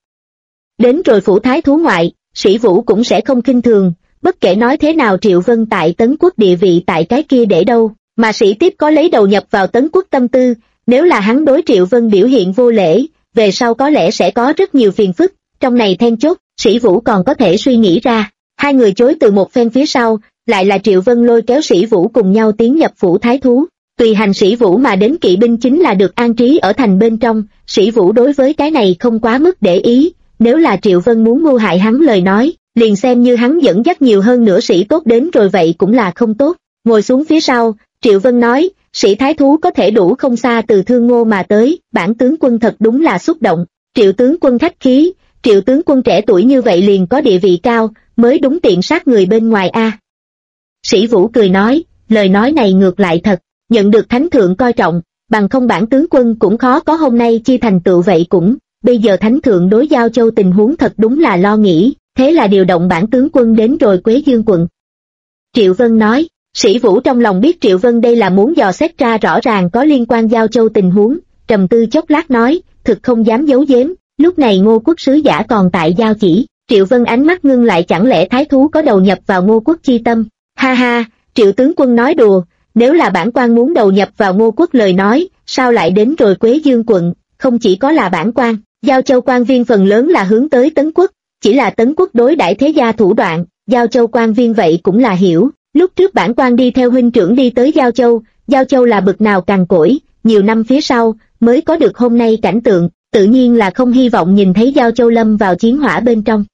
Speaker 1: Đến rồi phủ thái thú ngoại, Sĩ Vũ cũng sẽ không khinh thường, bất kể nói thế nào Triệu Vân tại Tấn quốc địa vị tại cái kia để đâu, mà Sĩ tiếp có lấy đầu nhập vào Tấn quốc tâm tư, nếu là hắn đối Triệu Vân biểu hiện vô lễ, về sau có lẽ sẽ có rất nhiều phiền phức, trong này then chốt, Sĩ Vũ còn có thể suy nghĩ ra. Hai người chối từ một phen phía sau, lại là Triệu Vân lôi kéo Sĩ Vũ cùng nhau tiến nhập phủ thái thú. Tùy hành Sĩ Vũ mà đến kỵ binh chính là được an trí ở thành bên trong, Sĩ Vũ đối với cái này không quá mức để ý, nếu là Triệu Vân muốn mưu hại hắn lời nói, liền xem như hắn dẫn dắt nhiều hơn nữa sĩ tốt đến rồi vậy cũng là không tốt. Ngồi xuống phía sau, Triệu Vân nói, Sĩ thái thú có thể đủ không xa từ Thương Ngô mà tới, bản tướng quân thật đúng là xúc động. Triệu tướng quân khách khí, Triệu tướng quân trẻ tuổi như vậy liền có địa vị cao, mới đúng tiện sát người bên ngoài a. Sĩ Vũ cười nói, lời nói này ngược lại thật, nhận được thánh thượng coi trọng, bằng không bản tướng quân cũng khó có hôm nay chi thành tựu vậy cũng, bây giờ thánh thượng đối Giao Châu tình huống thật đúng là lo nghĩ, thế là điều động bản tướng quân đến rồi Quế Dương quận. Triệu Vân nói, Sĩ Vũ trong lòng biết Triệu Vân đây là muốn dò xét ra rõ ràng có liên quan Giao Châu tình huống, trầm tư chốc lát nói, thực không dám giấu giếm, lúc này Ngô quốc sứ giả còn tại Giao Chỉ. Triệu Vân ánh mắt ngưng lại, chẳng lẽ thái thú có đầu nhập vào Ngô quốc chi tâm? Ha ha, Triệu tướng quân nói đùa, nếu là bản quan muốn đầu nhập vào Ngô quốc lời nói, sao lại đến rồi Quế Dương quận? Không chỉ có là bản quan, Giao Châu quan viên phần lớn là hướng tới Tấn quốc, chỉ là Tấn quốc đối đãi thế gia thủ đoạn, Giao Châu quan viên vậy cũng là hiểu. Lúc trước bản quan đi theo huynh trưởng đi tới Giao Châu là bực nào cằn cỗi, nhiều năm phía sau mới có được hôm nay cảnh tượng. tự nhiên là không hy vọng nhìn thấy Giao Châu lâm vào chiến hỏa bên trong.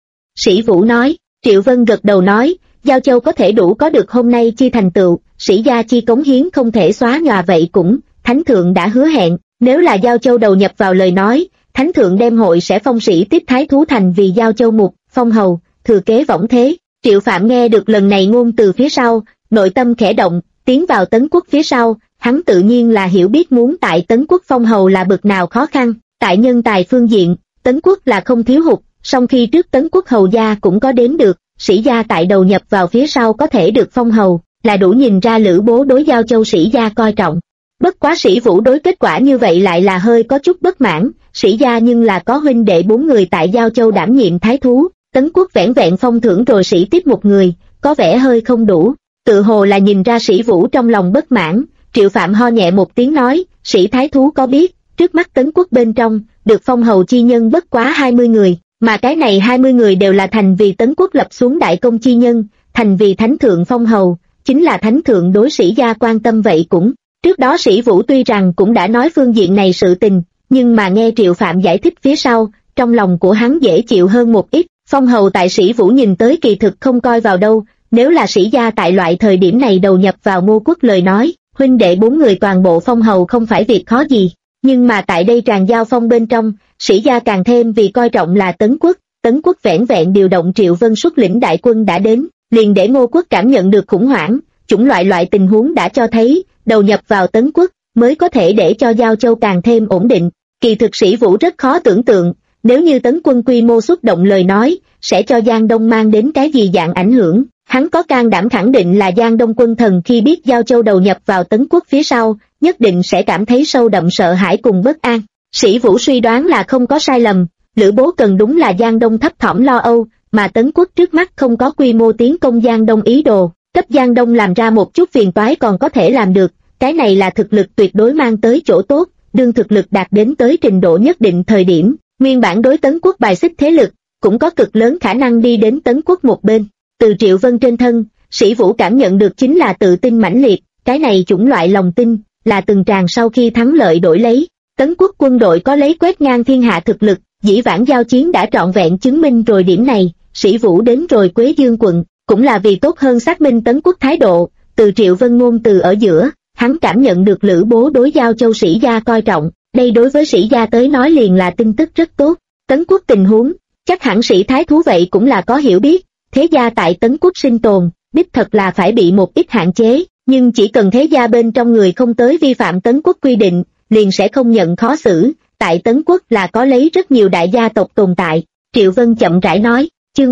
Speaker 1: Sĩ Vũ nói. Triệu Vân gật đầu nói, Giao Châu có thể đủ có được hôm nay chi thành tựu, sĩ gia chi cống hiến không thể xóa nhòa, vậy cũng, Thánh Thượng đã hứa hẹn, nếu là Giao Châu đầu nhập vào lời nói, Thánh Thượng đem hội sẽ phong sĩ tiếp Thái Thú Thành vì Giao Châu mục, phong hầu, thừa kế võng thế. Triệu Phạm nghe được lần này ngôn từ phía sau, nội tâm khẽ động, tiến vào Tấn Quốc phía sau, hắn tự nhiên là hiểu biết muốn tại Tấn Quốc phong hầu là bực nào khó khăn. Tại nhân tài phương diện, Tấn Quốc là không thiếu hụt, song khi trước Tấn Quốc hầu gia cũng có đến được, sĩ gia tại đầu nhập vào phía sau có thể được phong hầu, là đủ nhìn ra Lữ Bố đối Giao Châu sĩ gia coi trọng. Bất quá Sĩ Vũ đối kết quả như vậy lại là hơi có chút bất mãn, sĩ gia nhưng là có huynh đệ 4 người tại Giao Châu đảm nhiệm thái thú, Tấn Quốc vẻn vẹn phong thưởng rồi sĩ tiếp 1 người, có vẻ hơi không đủ. Tự hồ là nhìn ra Sĩ Vũ trong lòng bất mãn, Triệu Phạm ho nhẹ một tiếng nói, sĩ thái thú có biết, trước mắt Tấn Quốc bên trong, được phong hầu chi nhân bất quá 20 người, mà cái này 20 người đều là thành vì Tấn Quốc lập xuống đại công chi nhân, thành vì Thánh Thượng phong hầu, chính là Thánh Thượng đối sĩ gia quan tâm vậy cũng. Trước đó Sĩ Vũ tuy rằng cũng đã nói phương diện này sự tình, nhưng mà nghe Triệu Phạm giải thích phía sau, trong lòng của hắn dễ chịu hơn một ít. Phong hầu tại Sĩ Vũ nhìn tới kỳ thực không coi vào đâu, nếu là sĩ gia tại loại thời điểm này đầu nhập vào Ngô Quốc lời nói, huynh đệ 4 người toàn bộ phong hầu không phải việc khó gì. Nhưng mà tại đây tràn giao phong bên trong, sĩ gia càng thêm vì coi trọng là Tấn Quốc vẻn vẹn điều động Triệu Vân xuất lĩnh đại quân đã đến, liền để Ngô Quốc cảm nhận được khủng hoảng, chủng loại tình huống đã cho thấy, đầu nhập vào Tấn Quốc mới có thể để cho Giao Châu càng thêm ổn định. Kỳ thực Sĩ Vũ rất khó tưởng tượng, nếu như Tấn quân quy mô xuất động lời nói, sẽ cho Giang Đông mang đến cái gì dạng ảnh hưởng. Hắn có can đảm khẳng định là Giang Đông quân thần khi biết Giao Châu đầu nhập vào Tấn Quốc phía sau, nhất định sẽ cảm thấy sâu đậm sợ hãi cùng bất an. Sĩ Vũ suy đoán là không có sai lầm, Lữ Bố cần đúng là Giang Đông thấp thỏm lo âu, mà Tấn Quốc trước mắt không có quy mô tiến công Giang Đông ý đồ, cấp Giang Đông làm ra một chút phiền toái còn có thể làm được, cái này là thực lực tuyệt đối mang tới chỗ tốt, đương thực lực đạt đến tới trình độ nhất định thời điểm, nguyên bản đối Tấn Quốc bài xích thế lực, cũng có cực lớn khả năng đi đến Tấn Quốc một bên. Từ Triệu Vân trên thân, Sĩ Vũ cảm nhận được chính là tự tin mãnh liệt, cái này chủng loại lòng tin, là từng tràn sau khi thắng lợi đổi lấy. Tấn Quốc quân đội có lấy quét ngang thiên hạ thực lực, dĩ vãng giao chiến đã trọn vẹn chứng minh rồi điểm này. Sĩ Vũ đến rồi Quế Dương quận, cũng là vì tốt hơn xác minh Tấn Quốc thái độ. Từ Triệu Vân ngôn từ ở giữa, hắn cảm nhận được Lữ Bố đối Giao Châu sĩ gia coi trọng, đây đối với sĩ gia tới nói liền là tin tức rất tốt. Tấn Quốc tình huống, chắc hẳn sĩ thái thú vậy cũng là có hiểu biết, thế gia tại Tấn Quốc sinh tồn, đích thật là phải bị một ít hạn chế, nhưng chỉ cần thế gia bên trong người không tới vi phạm Tấn Quốc quy định, liền sẽ không nhận khó xử. Tại Tấn Quốc là có lấy rất nhiều đại gia tộc tồn tại. Triệu Vân chậm rãi nói, chương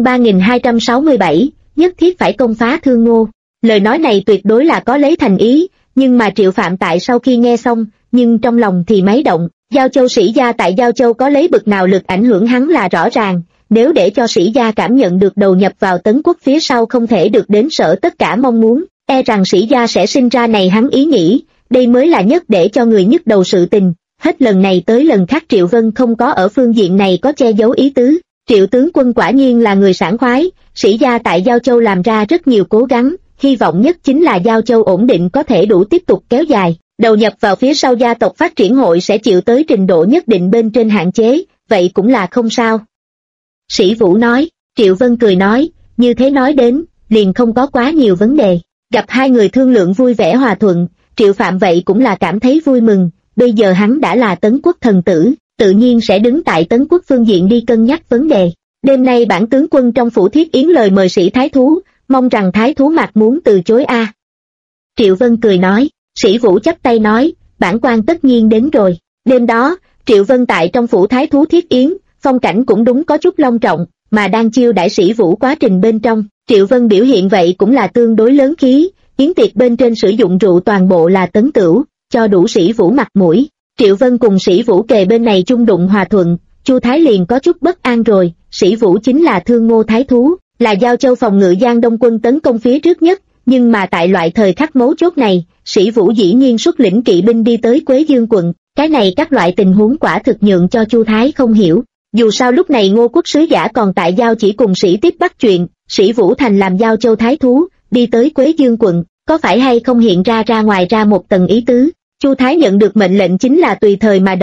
Speaker 1: 3267, nhất thiết phải công phá Thương Ngô. Lời nói này tuyệt đối là có lấy thành ý, nhưng mà Triệu Phạm tại sau khi nghe xong, nhưng trong lòng thì máy động. Giao Châu sĩ gia tại Giao Châu có lấy bực nào lực ảnh hưởng hắn là rõ ràng, nếu để cho sĩ gia cảm nhận được đầu nhập vào Tấn Quốc phía sau không thể được đến sở tất cả mong muốn, e rằng sĩ gia sẽ sinh ra này hắn ý nghĩ, đây mới là nhất để cho người nhức đầu sự tình. Hết lần này tới lần khác Triệu Vân không có ở phương diện này có che giấu ý tứ. Triệu tướng quân quả nhiên là người sảng khoái, sĩ gia tại Giao Châu làm ra rất nhiều cố gắng, hy vọng nhất chính là Giao Châu ổn định có thể đủ tiếp tục kéo dài. Đầu nhập vào phía sau gia tộc phát triển hội sẽ chịu tới trình độ nhất định bên trên hạn chế, vậy cũng là không sao. Sĩ Vũ nói. Triệu Vân cười nói, như thế nói đến, liền không có quá nhiều vấn đề. Gặp hai người thương lượng vui vẻ hòa thuận, Triệu Phạm vậy cũng là cảm thấy vui mừng, bây giờ hắn đã là Tấn Quốc thần tử, tự nhiên sẽ đứng tại Tấn Quốc phương diện đi cân nhắc vấn đề. Đêm nay bản tướng quân trong phủ Thiết Yến lời mời sĩ thái thú, mong rằng thái thú mặt muốn từ chối a. Triệu Vân cười nói. Sĩ Vũ chắp tay nói, bản quan tất nhiên đến rồi. Đêm đó, Triệu Vân tại trong phủ thái thú Thiết Yến, phong cảnh cũng đúng có chút long trọng, mà đang chiêu đãi Sĩ Vũ quá trình bên trong, Triệu Vân biểu hiện vậy cũng là tương đối lớn khí, yến tiệc bên trên sử dụng rượu toàn bộ là tấn tửu, cho đủ Sĩ Vũ mặt mũi. Triệu Vân cùng Sĩ Vũ kề bên này chung đụng hòa thuận, Chu Thái liền có chút bất an rồi. Sĩ Vũ chính là Thương Ngô thái thú, là Giao Châu phòng ngự Giang Đông quân tấn công phía trước nhất, nhưng mà tại loại thời khắc mấu chốt này, Sĩ Vũ dĩ nhiên xuất lĩnh kỵ binh đi tới Quế Dương quận, cái này các loại tình huống quả thực nhượng cho Chu Thái không hiểu. Dù sao lúc này Ngô quốc sứ giả còn tại Giao chỉ cùng Sĩ tiếp bắt chuyện, Sĩ Vũ thành làm Giao Châu thái thú, đi tới Quế Dương quận, có phải hay không hiện ra ngoài ra một tầng ý tứ. Chu Thái nhận được mệnh lệnh chính là tùy thời mà động,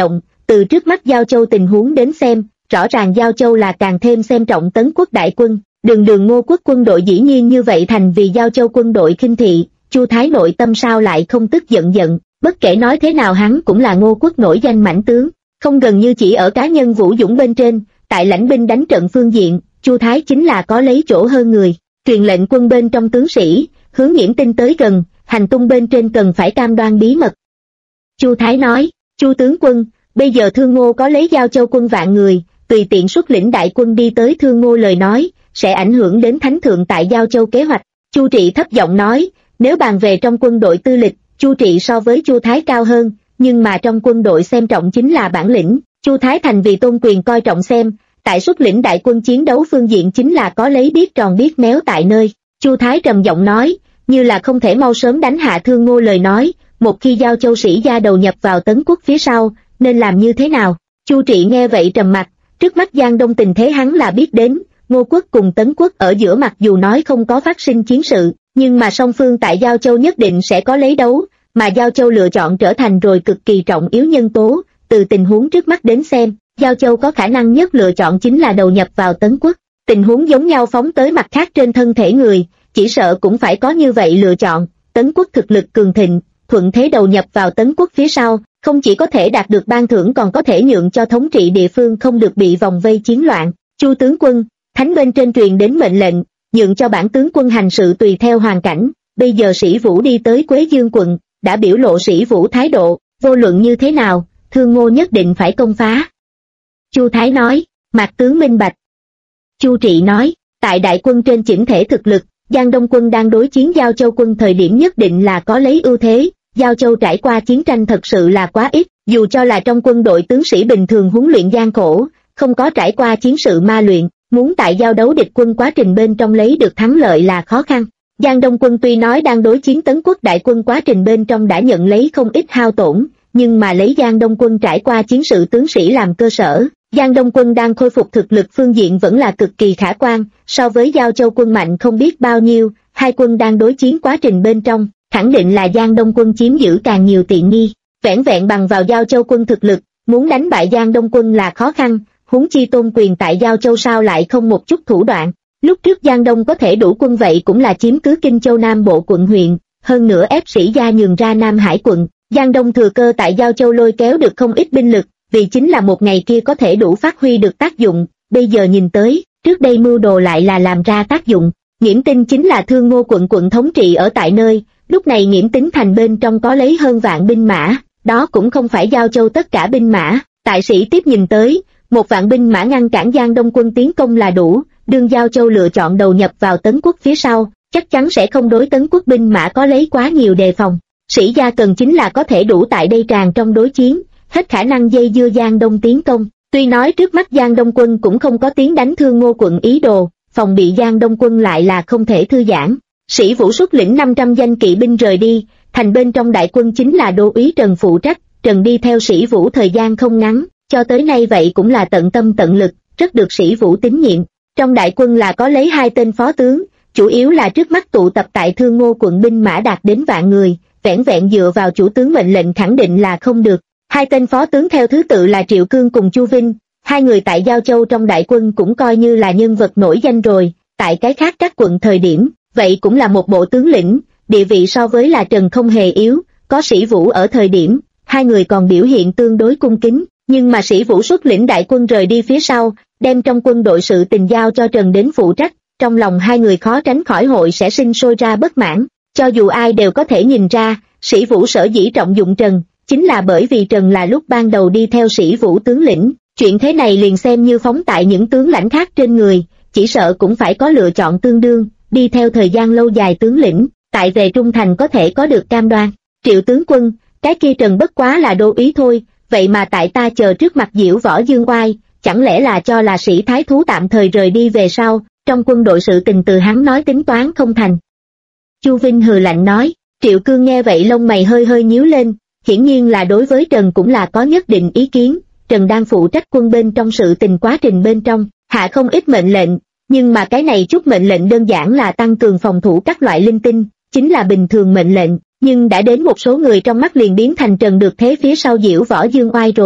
Speaker 1: từ trước mắt Giao Châu tình huống đến xem, rõ ràng Giao Châu là càng thêm xem trọng Tấn quốc đại quân, đường Ngô quốc quân đội dĩ nhiên như vậy thành vì Giao Châu quân đội khinh thị, Chu Thái nội tâm sao lại không tức giận, bất kể nói thế nào hắn cũng là Ngô quốc nổi danh mãnh tướng, không gần như chỉ ở cá nhân vũ dũng bên trên, tại lãnh binh đánh trận phương diện, Chu Thái chính là có lấy chỗ hơn người, truyền lệnh quân bên trong tướng sĩ, hướng Nghiễm Tinh tới gần, hành tung bên trên cần phải cam đoan bí mật. Chu Thái nói, Chu tướng quân, bây giờ Thương Ngô có lấy Giao Châu quân vạn người, tùy tiện xuất lĩnh đại quân đi tới Thương Ngô lời nói, sẽ ảnh hưởng đến thánh thượng tại Giao Châu kế hoạch. Chu Trị thấp giọng nói, nếu bàn về trong quân đội tư lịch, Chu Trị so với Chu Thái cao hơn, nhưng mà trong quân đội xem trọng chính là bản lĩnh, Chu Thái thành vì tôn quyền coi trọng xem, tại xuất lĩnh đại quân chiến đấu phương diện chính là có lấy biết tròn biết méo tại nơi. Chu Thái trầm giọng nói, như là không thể mau sớm đánh hạ Thương Ngô lời nói, một khi Giao Châu sĩ gia đầu nhập vào Tấn quốc phía sau, nên làm như thế nào? Chu Trị nghe vậy trầm mặt, trước mắt Giang Đông tình thế hắn là biết đến, Ngô quốc cùng Tấn quốc ở giữa mặc dù nói không có phát sinh chiến sự, nhưng mà song phương tại Giao Châu nhất định sẽ có lấy đấu, mà Giao Châu lựa chọn trở thành rồi cực kỳ trọng yếu nhân tố, từ tình huống trước mắt đến xem, Giao Châu có khả năng nhất lựa chọn chính là đầu nhập vào Tấn quốc, tình huống giống nhau phóng tới mặt khác trên thân thể người, chỉ sợ cũng phải có như vậy lựa chọn, Tấn quốc thực lực cường thịnh, thuận thế đầu nhập vào Tấn quốc phía sau, không chỉ có thể đạt được ban thưởng còn có thể nhượng cho thống trị địa phương không được bị vòng vây chiến loạn. Chu tướng quân, thánh bên trên truyền đến mệnh lệnh, nhượng cho bản tướng quân hành sự tùy theo hoàn cảnh, bây giờ Sĩ Vũ đi tới Quế Dương quận, đã biểu lộ Sĩ Vũ thái độ, vô luận như thế nào, Thương Ngô nhất định phải công phá. Chu Thái nói, Mạc tướng minh bạch. Chu Trị nói, tại đại quân trên chỉnh thể thực lực, Giang Đông quân đang đối chiến Giao Châu quân thời điểm nhất định là có lấy ưu thế, Giao Châu trải qua chiến tranh thật sự là quá ít, dù cho là trong quân đội tướng sĩ bình thường huấn luyện gian khổ, không có trải qua chiến sự ma luyện, muốn tại giao đấu địch quân quá trình bên trong lấy được thắng lợi là khó khăn. Giang Đông quân tuy nói đang đối chiến Tấn quốc đại quân quá trình bên trong đã nhận lấy không ít hao tổn, nhưng mà lấy Giang Đông quân trải qua chiến sự tướng sĩ làm cơ sở, Giang Đông quân đang khôi phục thực lực phương diện vẫn là cực kỳ khả quan, so với Giao Châu quân mạnh không biết bao nhiêu, hai quân đang đối chiến quá trình bên trong, khẳng định là Giang Đông quân chiếm giữ càng nhiều tiện nghi, vẻn vẹn bằng vào Giao Châu quân thực lực, muốn đánh bại Giang Đông quân là khó khăn, huống chi tôn quyền tại Giao Châu sao lại không một chút thủ đoạn. Lúc trước Giang Đông có thể đủ quân vậy cũng là chiếm cứ Kinh Châu Nam bộ quận huyện, hơn nữa ép Sĩ gia nhường ra Nam Hải quận, Giang Đông thừa cơ tại Giao Châu lôi kéo được không ít binh lực, vì chính là một ngày kia có thể đủ phát huy được tác dụng, bây giờ nhìn tới, trước đây mưu đồ lại là làm ra tác dụng. Nghiễm Tinh chính là Thương Ngô quận thống trị ở tại nơi, lúc này Nghiễm Tính thành bên trong có lấy hơn vạn binh mã, đó cũng không phải Giao Châu tất cả binh mã, tại Sĩ tiếp nhìn tới, 1.000 binh mã ngăn cản Giang Đông quân tiến công là đủ, đương Giao Châu lựa chọn đầu nhập vào Tấn quốc phía sau, chắc chắn sẽ không đối Tấn quốc binh mã có lấy quá nhiều đề phòng. Sĩ gia cần chính là có thể đủ tại đây tràn trong đối chiến, hết khả năng dây dưa Giang Đông tiến công, tuy nói trước mắt Giang Đông quân cũng không có tiến đánh Thương Ngô quận ý đồ, phòng bị Giang Đông quân lại là không thể thư giãn. Sĩ Vũ xuất lĩnh 500 danh kỵ binh rời đi, thành bên trong đại quân chính là đô úy Trần phụ trách, Trần đi theo Sĩ Vũ thời gian không ngắn, cho tới nay vậy cũng là tận tâm tận lực, rất được Sĩ Vũ tín nhiệm. Trong đại quân là có lấy 2 tên phó tướng, chủ yếu là trước mắt tụ tập tại Thương Ngô quận binh mã đạt đến vạn người, vẻn vẹn dựa vào chủ tướng mệnh lệnh khẳng định là không được. 2 tên phó tướng theo thứ tự là Triệu Cương cùng Chu Vinh, 2 người tại Giao Châu trong đại quân cũng coi như là nhân vật nổi danh rồi, tại cái khác các quận thời điểm, vậy cũng là một bộ tướng lĩnh, địa vị so với là Trần không hề yếu, có Sĩ Vũ ở thời điểm, 2 người còn biểu hiện tương đối cung kính, nhưng mà Sĩ Vũ xuất lĩnh đại quân rời đi phía sau, đem trong quân đội sự tình giao cho Trần đến phụ trách, trong lòng 2 người khó tránh khỏi hội sẽ sinh sôi ra bất mãn, cho dù ai đều có thể nhìn ra, Sĩ Vũ sở dĩ trọng dụng Trần, chính là bởi vì Trần là lúc ban đầu đi theo Sĩ Vũ tướng lĩnh, chuyện thế này liền xem như phóng tại những tướng lãnh khác trên người, chỉ sợ cũng phải có lựa chọn tương đương, đi theo thời gian lâu dài tướng lĩnh, tại về trung thành có thể có được cam đoan. Triệu tướng quân, cái kia Trần bất quá là đô úy thôi, vậy mà tại ta chờ trước mặt diễu võ dương oai, chẳng lẽ là cho là sĩ thái thú tạm thời rời đi về sau, trong quân đội sự tình từ hắn nói tính toán không thành. Chu Vinh hừ lạnh nói, Triệu Cương nghe vậy lông mày hơi hơi nhíu lên, hiển nhiên là đối với Trần cũng là có nhất định ý kiến, Trần đang phụ trách quân bên trong sự tình quá trình bên trong, hạ không ít mệnh lệnh, nhưng mà cái này chút mệnh lệnh đơn giản là tăng cường phòng thủ các loại linh tinh, chính là bình thường mệnh lệnh, nhưng đã đến một số người trong mắt liền biến thành Trần được thế phía sau diễu võ dương oai rồi.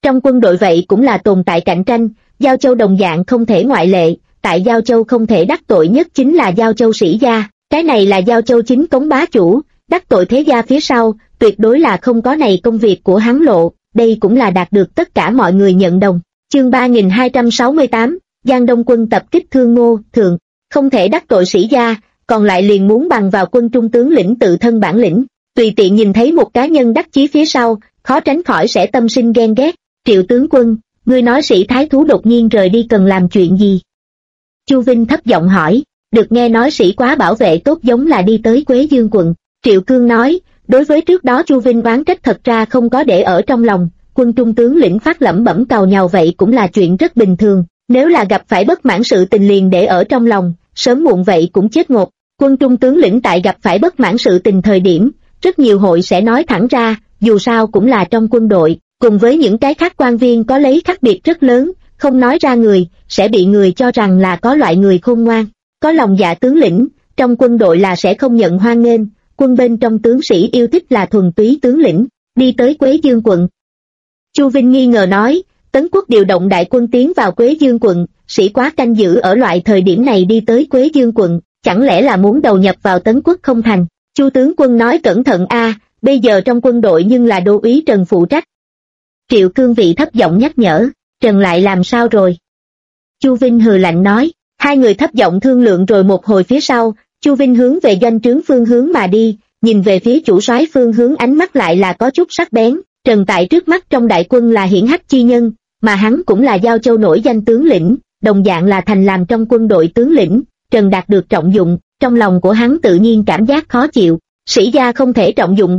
Speaker 1: Trong quân đội vậy cũng là tồn tại cạnh tranh, Giao Châu đồng dạng không thể ngoại lệ, tại Giao Châu không thể đắc tội nhất chính là Giao Châu Sĩ gia, cái này là Giao Châu chính cống bá chủ, đắc tội thế gia phía sau, tuyệt đối là không có này công việc của hắn lộ, đây cũng là đạt được tất cả mọi người nhận đồng. Chương 3268, Giang Đông quân tập kích Thương Ngô, thượng, không thể đắc tội Sĩ gia, còn lại liền muốn bằng vào quân trung tướng lĩnh tự thân bản lĩnh, tùy tiện nhìn thấy một cá nhân đắc chí phía sau, khó tránh khỏi sẽ tâm sinh ghen ghét. Triệu tướng quân, ngươi nói Sĩ Thái Thú đột nhiên rời đi cần làm chuyện gì? Chu Vinh thấp giọng hỏi, được nghe nói Sĩ Quá bảo vệ tốt giống là đi tới Quế Dương quận. Triệu Cương nói, đối với trước đó Chu Vinh oán trách thật ra không có để ở trong lòng, quân trung tướng lĩnh phát lẩm bẩm càu nhàu vậy cũng là chuyện rất bình thường, nếu là gặp phải bất mãn sự tình liền để ở trong lòng, sớm muộn vậy cũng chết ngột. Quân trung tướng lĩnh tại gặp phải bất mãn sự tình thời điểm, rất nhiều hội sẽ nói thẳng ra, dù sao cũng là trong quân đội, cùng với những cái khác quan viên có lấy khác biệt rất lớn, không nói ra người, sẽ bị người cho rằng là có loại người khôn ngoan, có lòng dạ tướng lĩnh, trong quân đội là sẽ không nhận hoan nghênh, quân bên trong tướng sĩ yêu thích là thuần túy tướng lĩnh, đi tới Quế Dương quận. Chu Vinh nghi ngờ nói, Tấn Quốc điều động đại quân tiến vào Quế Dương quận, Sĩ Quá canh giữ ở loại thời điểm này đi tới Quế Dương quận, chẳng lẽ là muốn đầu nhập vào Tấn Quốc không thành? Chu tướng quân nói cẩn thận a, bây giờ trong quân đội nhưng là đô úy Trần phụ trách. Triệu Cương vị thấp giọng nhắc nhở, Trần lại làm sao rồi? Chu Vinh hừ lạnh nói, hai người thấp giọng thương lượng rồi một hồi phía sau, Chu Vinh hướng về doanh trướng phương hướng mà đi, nhìn về phía chủ soái phương hướng ánh mắt lại là có chút sắc bén. Trần tại trước mắt trong đại quân là hiển hách chi nhân, mà hắn cũng là Giao Châu nổi danh tướng lĩnh, đồng dạng là thành làm trong quân đội tướng lĩnh. Trần đạt được trọng dụng, trong lòng của hắn tự nhiên cảm giác khó chịu. Sĩ gia không thể trọng dụng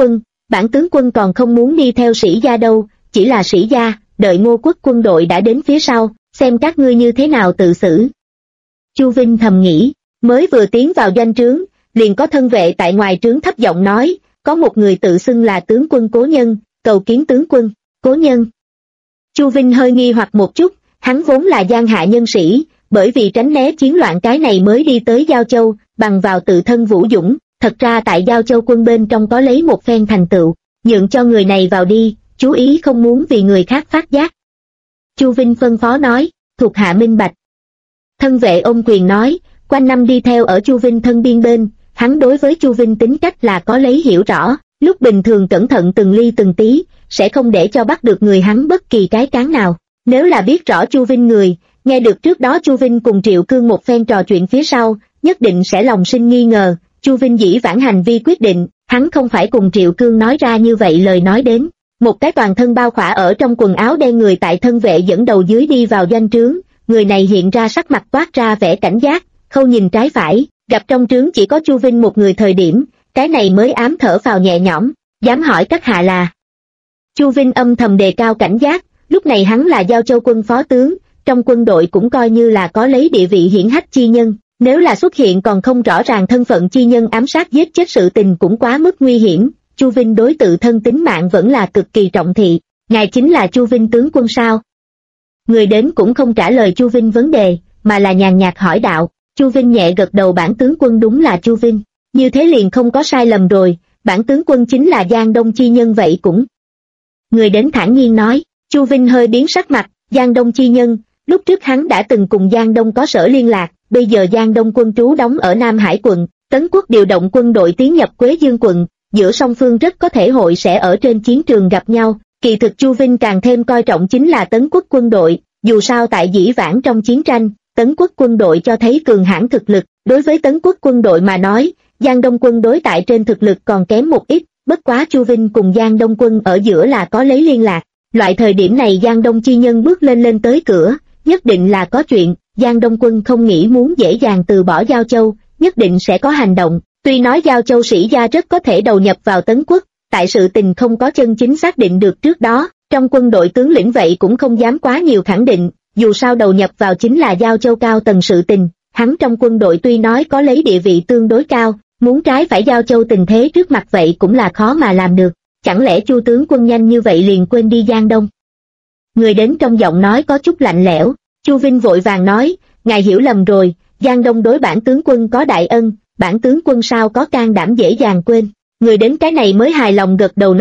Speaker 1: bản tướng quân còn không muốn đi theo Sĩ gia đâu, chỉ là Sĩ gia, đợi Ngô Quốc quân đội đã đến phía sau, xem các ngươi như thế nào tự xử. Chu Vinh thầm nghĩ, mới vừa tiến vào doanh trướng, liền có thân vệ tại ngoài trướng thấp giọng nói, có một người tự xưng là tướng quân Cố Nhân, cầu kiến tướng quân. Cố Nhân. Chu Vinh hơi nghi hoặc một chút, hắn vốn là giang hạ nhân sĩ, bởi vì tránh né chiến loạn cái này mới đi tới Giao Châu, bằng vào tự thân vũ dũng, thật ra tại Giao Châu quân bên trong có lấy một phen thành tựu, nhượng cho người này vào đi, chú ý không muốn vì người khác phát giác. Chu Vinh phân phó nói, thuộc hạ minh bạch. Thân vệ ôm quyền nói, quanh năm đi theo ở Chu Vinh thân biên bên, hắn đối với Chu Vinh tính cách là có lấy hiểu rõ, lúc bình thường cẩn thận từng ly từng tí, sẽ không để cho bắt được người hắn bất kỳ cái cán nào. Nếu là biết rõ Chu Vinh người, nghe được trước đó Chu Vinh cùng Triệu Cương một phen trò chuyện phía sau, nhất định sẽ lòng sinh nghi ngờ. Chu Vinh dĩ vãng hành vi quyết định, hắn không phải cùng Triệu Cương nói ra như vậy lời nói đến. Một cái toàn thân bao khỏa ở trong quần áo đen người tại thân vệ dẫn đầu dưới đi vào doanh trướng, người này hiện ra sắc mặt toát ra vẻ cảnh giác, khâu nhìn trái phải, gặp trong trướng chỉ có Chu Vinh một người thời điểm, cái này mới ám thở phào nhẹ nhõm, dám hỏi các hạ là. Chu Vinh âm thầm đề cao cảnh giác, lúc này hắn là Giao Châu quân phó tướng, trong quân đội cũng coi như là có lấy địa vị hiển hách chi nhân, nếu là xuất hiện còn không rõ ràng thân phận chi nhân ám sát giết chết sự tình cũng quá mức nguy hiểm. Chu Vinh đối tự thân tính mạng vẫn là cực kỳ trọng thị, ngài chính là Chu Vinh tướng quân sao? Người đến cũng không trả lời Chu Vinh vấn đề, mà là nhàn nhạt hỏi đạo. Chu Vinh nhẹ gật đầu, bản tướng quân đúng là Chu Vinh, như thế liền không có sai lầm rồi, bản tướng quân chính là Giang Đông chi nhân vậy cũng. Người đến thản nhiên nói. Chu Vinh hơi biến sắc mặt, Giang Đông chi nhân, lúc trước hắn đã từng cùng Giang Đông có sở liên lạc, bây giờ Giang Đông quân trú đóng ở Nam Hải quận, Tấn Quốc điều động quân đội tiến nhập Quế Dương quận, giữa song phương rất có thể hội sẽ ở trên chiến trường gặp nhau. Kỳ thực Chu Vinh càng thêm coi trọng chính là Tấn Quốc quân đội, dù sao tại dĩ vãng trong chiến tranh, Tấn Quốc quân đội cho thấy cường hãn thực lực, đối với Tấn Quốc quân đội mà nói, Giang Đông quân đối tại trên thực lực còn kém một ít, bất quá Chu Vinh cùng Giang Đông quân ở giữa là có lấy liên lạc, loại thời điểm này Giang Đông chi nhân bước lên tới cửa, nhất định là có chuyện, Giang Đông quân không nghĩ muốn dễ dàng từ bỏ Giao Châu, nhất định sẽ có hành động, tuy nói Giao Châu Sĩ gia rất có thể đầu nhập vào Tấn Quốc, tại sự tình không có chân chính xác định được trước đó, trong quân đội tướng lĩnh vậy cũng không dám quá nhiều khẳng định, dù sao đầu nhập vào chính là Giao Châu cao tầng sự tình, hắn trong quân đội tuy nói có lấy địa vị tương đối cao, muốn trái phải Giao Châu tình thế trước mặt vậy cũng là khó mà làm được, chẳng lẽ Chu tướng quân nhanh như vậy liền quên đi Giang Đông? Người đến trong giọng nói có chút lạnh lẽo. Chu Vinh vội vàng nói, ngài hiểu lầm rồi, Giang Đông đối bản tướng quân có đại ân, bản tướng quân sao có can đảm dễ dàng quên. Người đến cái này mới hài lòng gật đầu nói,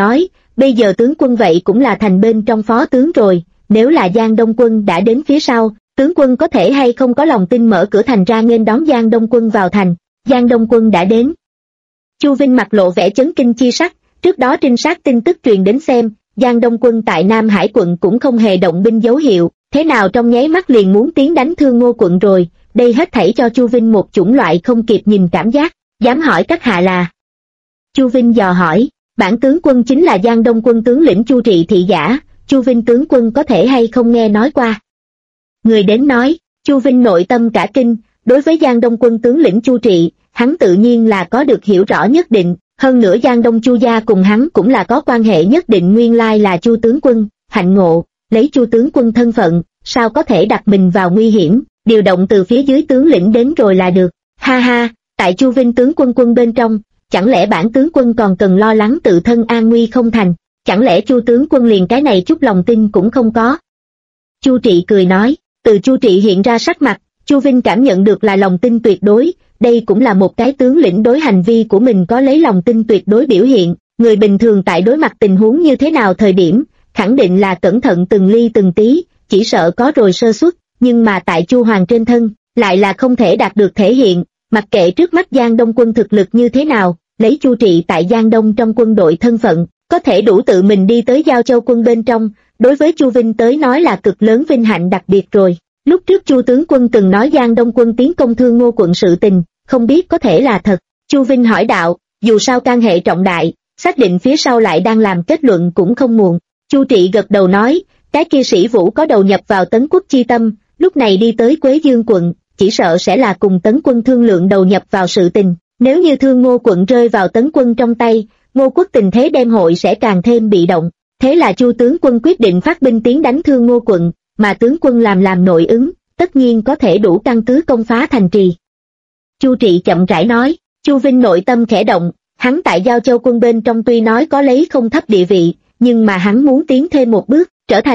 Speaker 1: bây giờ tướng quân vậy cũng là thành bên trong phó tướng rồi, nếu là Giang Đông Quân đã đến phía sau, tướng quân có thể hay không có lòng tin mở cửa thành ra nghênh đón Giang Đông Quân vào thành. Giang Đông Quân đã đến. Chu Vinh mặt lộ vẻ chấn kinh chi sắc, trước đó trinh sát tin tức truyền đến xem, Giang Đông Quân tại Nam Hải quận cũng không hề động binh dấu hiệu, thế nào trong nháy mắt liền muốn tiến đánh Thương Ngô quận rồi, đây hết thảy cho Chu Vinh một chủng loại không kịp nhìn cảm giác, dám hỏi các hạ là. Chu Vinh dò hỏi, bản tướng quân chính là Giang Đông Quân tướng lĩnh Chu Trị thị giả, Chu Vinh tướng quân có thể hay không nghe nói qua. Người đến nói, Chu Vinh nội tâm cả kinh, đối với Giang Đông Quân tướng lĩnh Chu Trị, hắn tự nhiên là có được hiểu rõ nhất định, hơn nữa Giang Đông Chu gia cùng hắn cũng là có quan hệ nhất định, nguyên lai là Chu tướng quân, hạnh ngộ, lấy Chu tướng quân thân phận, sao có thể đặt mình vào nguy hiểm, điều động từ phía dưới tướng lĩnh đến rồi là được, ha ha, tại Chu Vinh tướng quân bên trong, chẳng lẽ bản tướng quân còn cần lo lắng tự thân an nguy không thành, chẳng lẽ Chu tướng quân liền cái này chút lòng tin cũng không có. Chu Trị cười nói, từ Chu Trị hiện ra sắc mặt, Chu Vinh cảm nhận được là lòng tin tuyệt đối, đây cũng là một cái tướng lĩnh đối hành vi của mình có lấy lòng tin tuyệt đối biểu hiện, người bình thường tại đối mặt tình huống như thế nào thời điểm, khẳng định là cẩn thận từng ly từng tí, chỉ sợ có rồi sơ suất, nhưng mà tại Chu Hoàng trên thân, lại là không thể đạt được thể hiện, mặc kệ trước mắt Giang Đông Quân thực lực như thế nào, lấy Chu Trị tại Giang Đông trong quân đội thân phận, có thể đủ tự mình đi tới Giao Châu quân bên trong, đối với Chu Vinh tới nói là cực lớn vinh hạnh đặc biệt rồi. Lúc trước Chu tướng quân từng nói Giang Đông Quân tiến công Thương Ngô quận sự tình, không biết có thể là thật. Chu Vinh hỏi đạo, dù sao can hệ trọng đại, xác định phía sau lại đang làm kết luận cũng không muộn. Chu Trị gật đầu nói, cái kia Sĩ Vũ có đầu nhập vào Tấn Quốc chi tâm, lúc này đi tới Quế Dương quận, chỉ sợ sẽ là cùng Tấn quân thương lượng đầu nhập vào sự tình. Nếu như Thương Ngô quận rơi vào Tấn quân trong tay, Ngô quốc tình thế đem hội sẽ càng thêm bị động. Thế là Chu tướng quân quyết định phát binh tiến đánh Thương Ngô quận, mà tướng quân làm nội ứng, tất nhiên có thể đủ căn cứ công phá thành trì. Chu Trị chậm rãi nói, Chu Vinh nội tâm khẽ động, hắn tại Giao Châu quân bên trong tuy nói có lấy không thấp địa vị, nhưng mà hắn muốn tiến thêm một bước, trở thành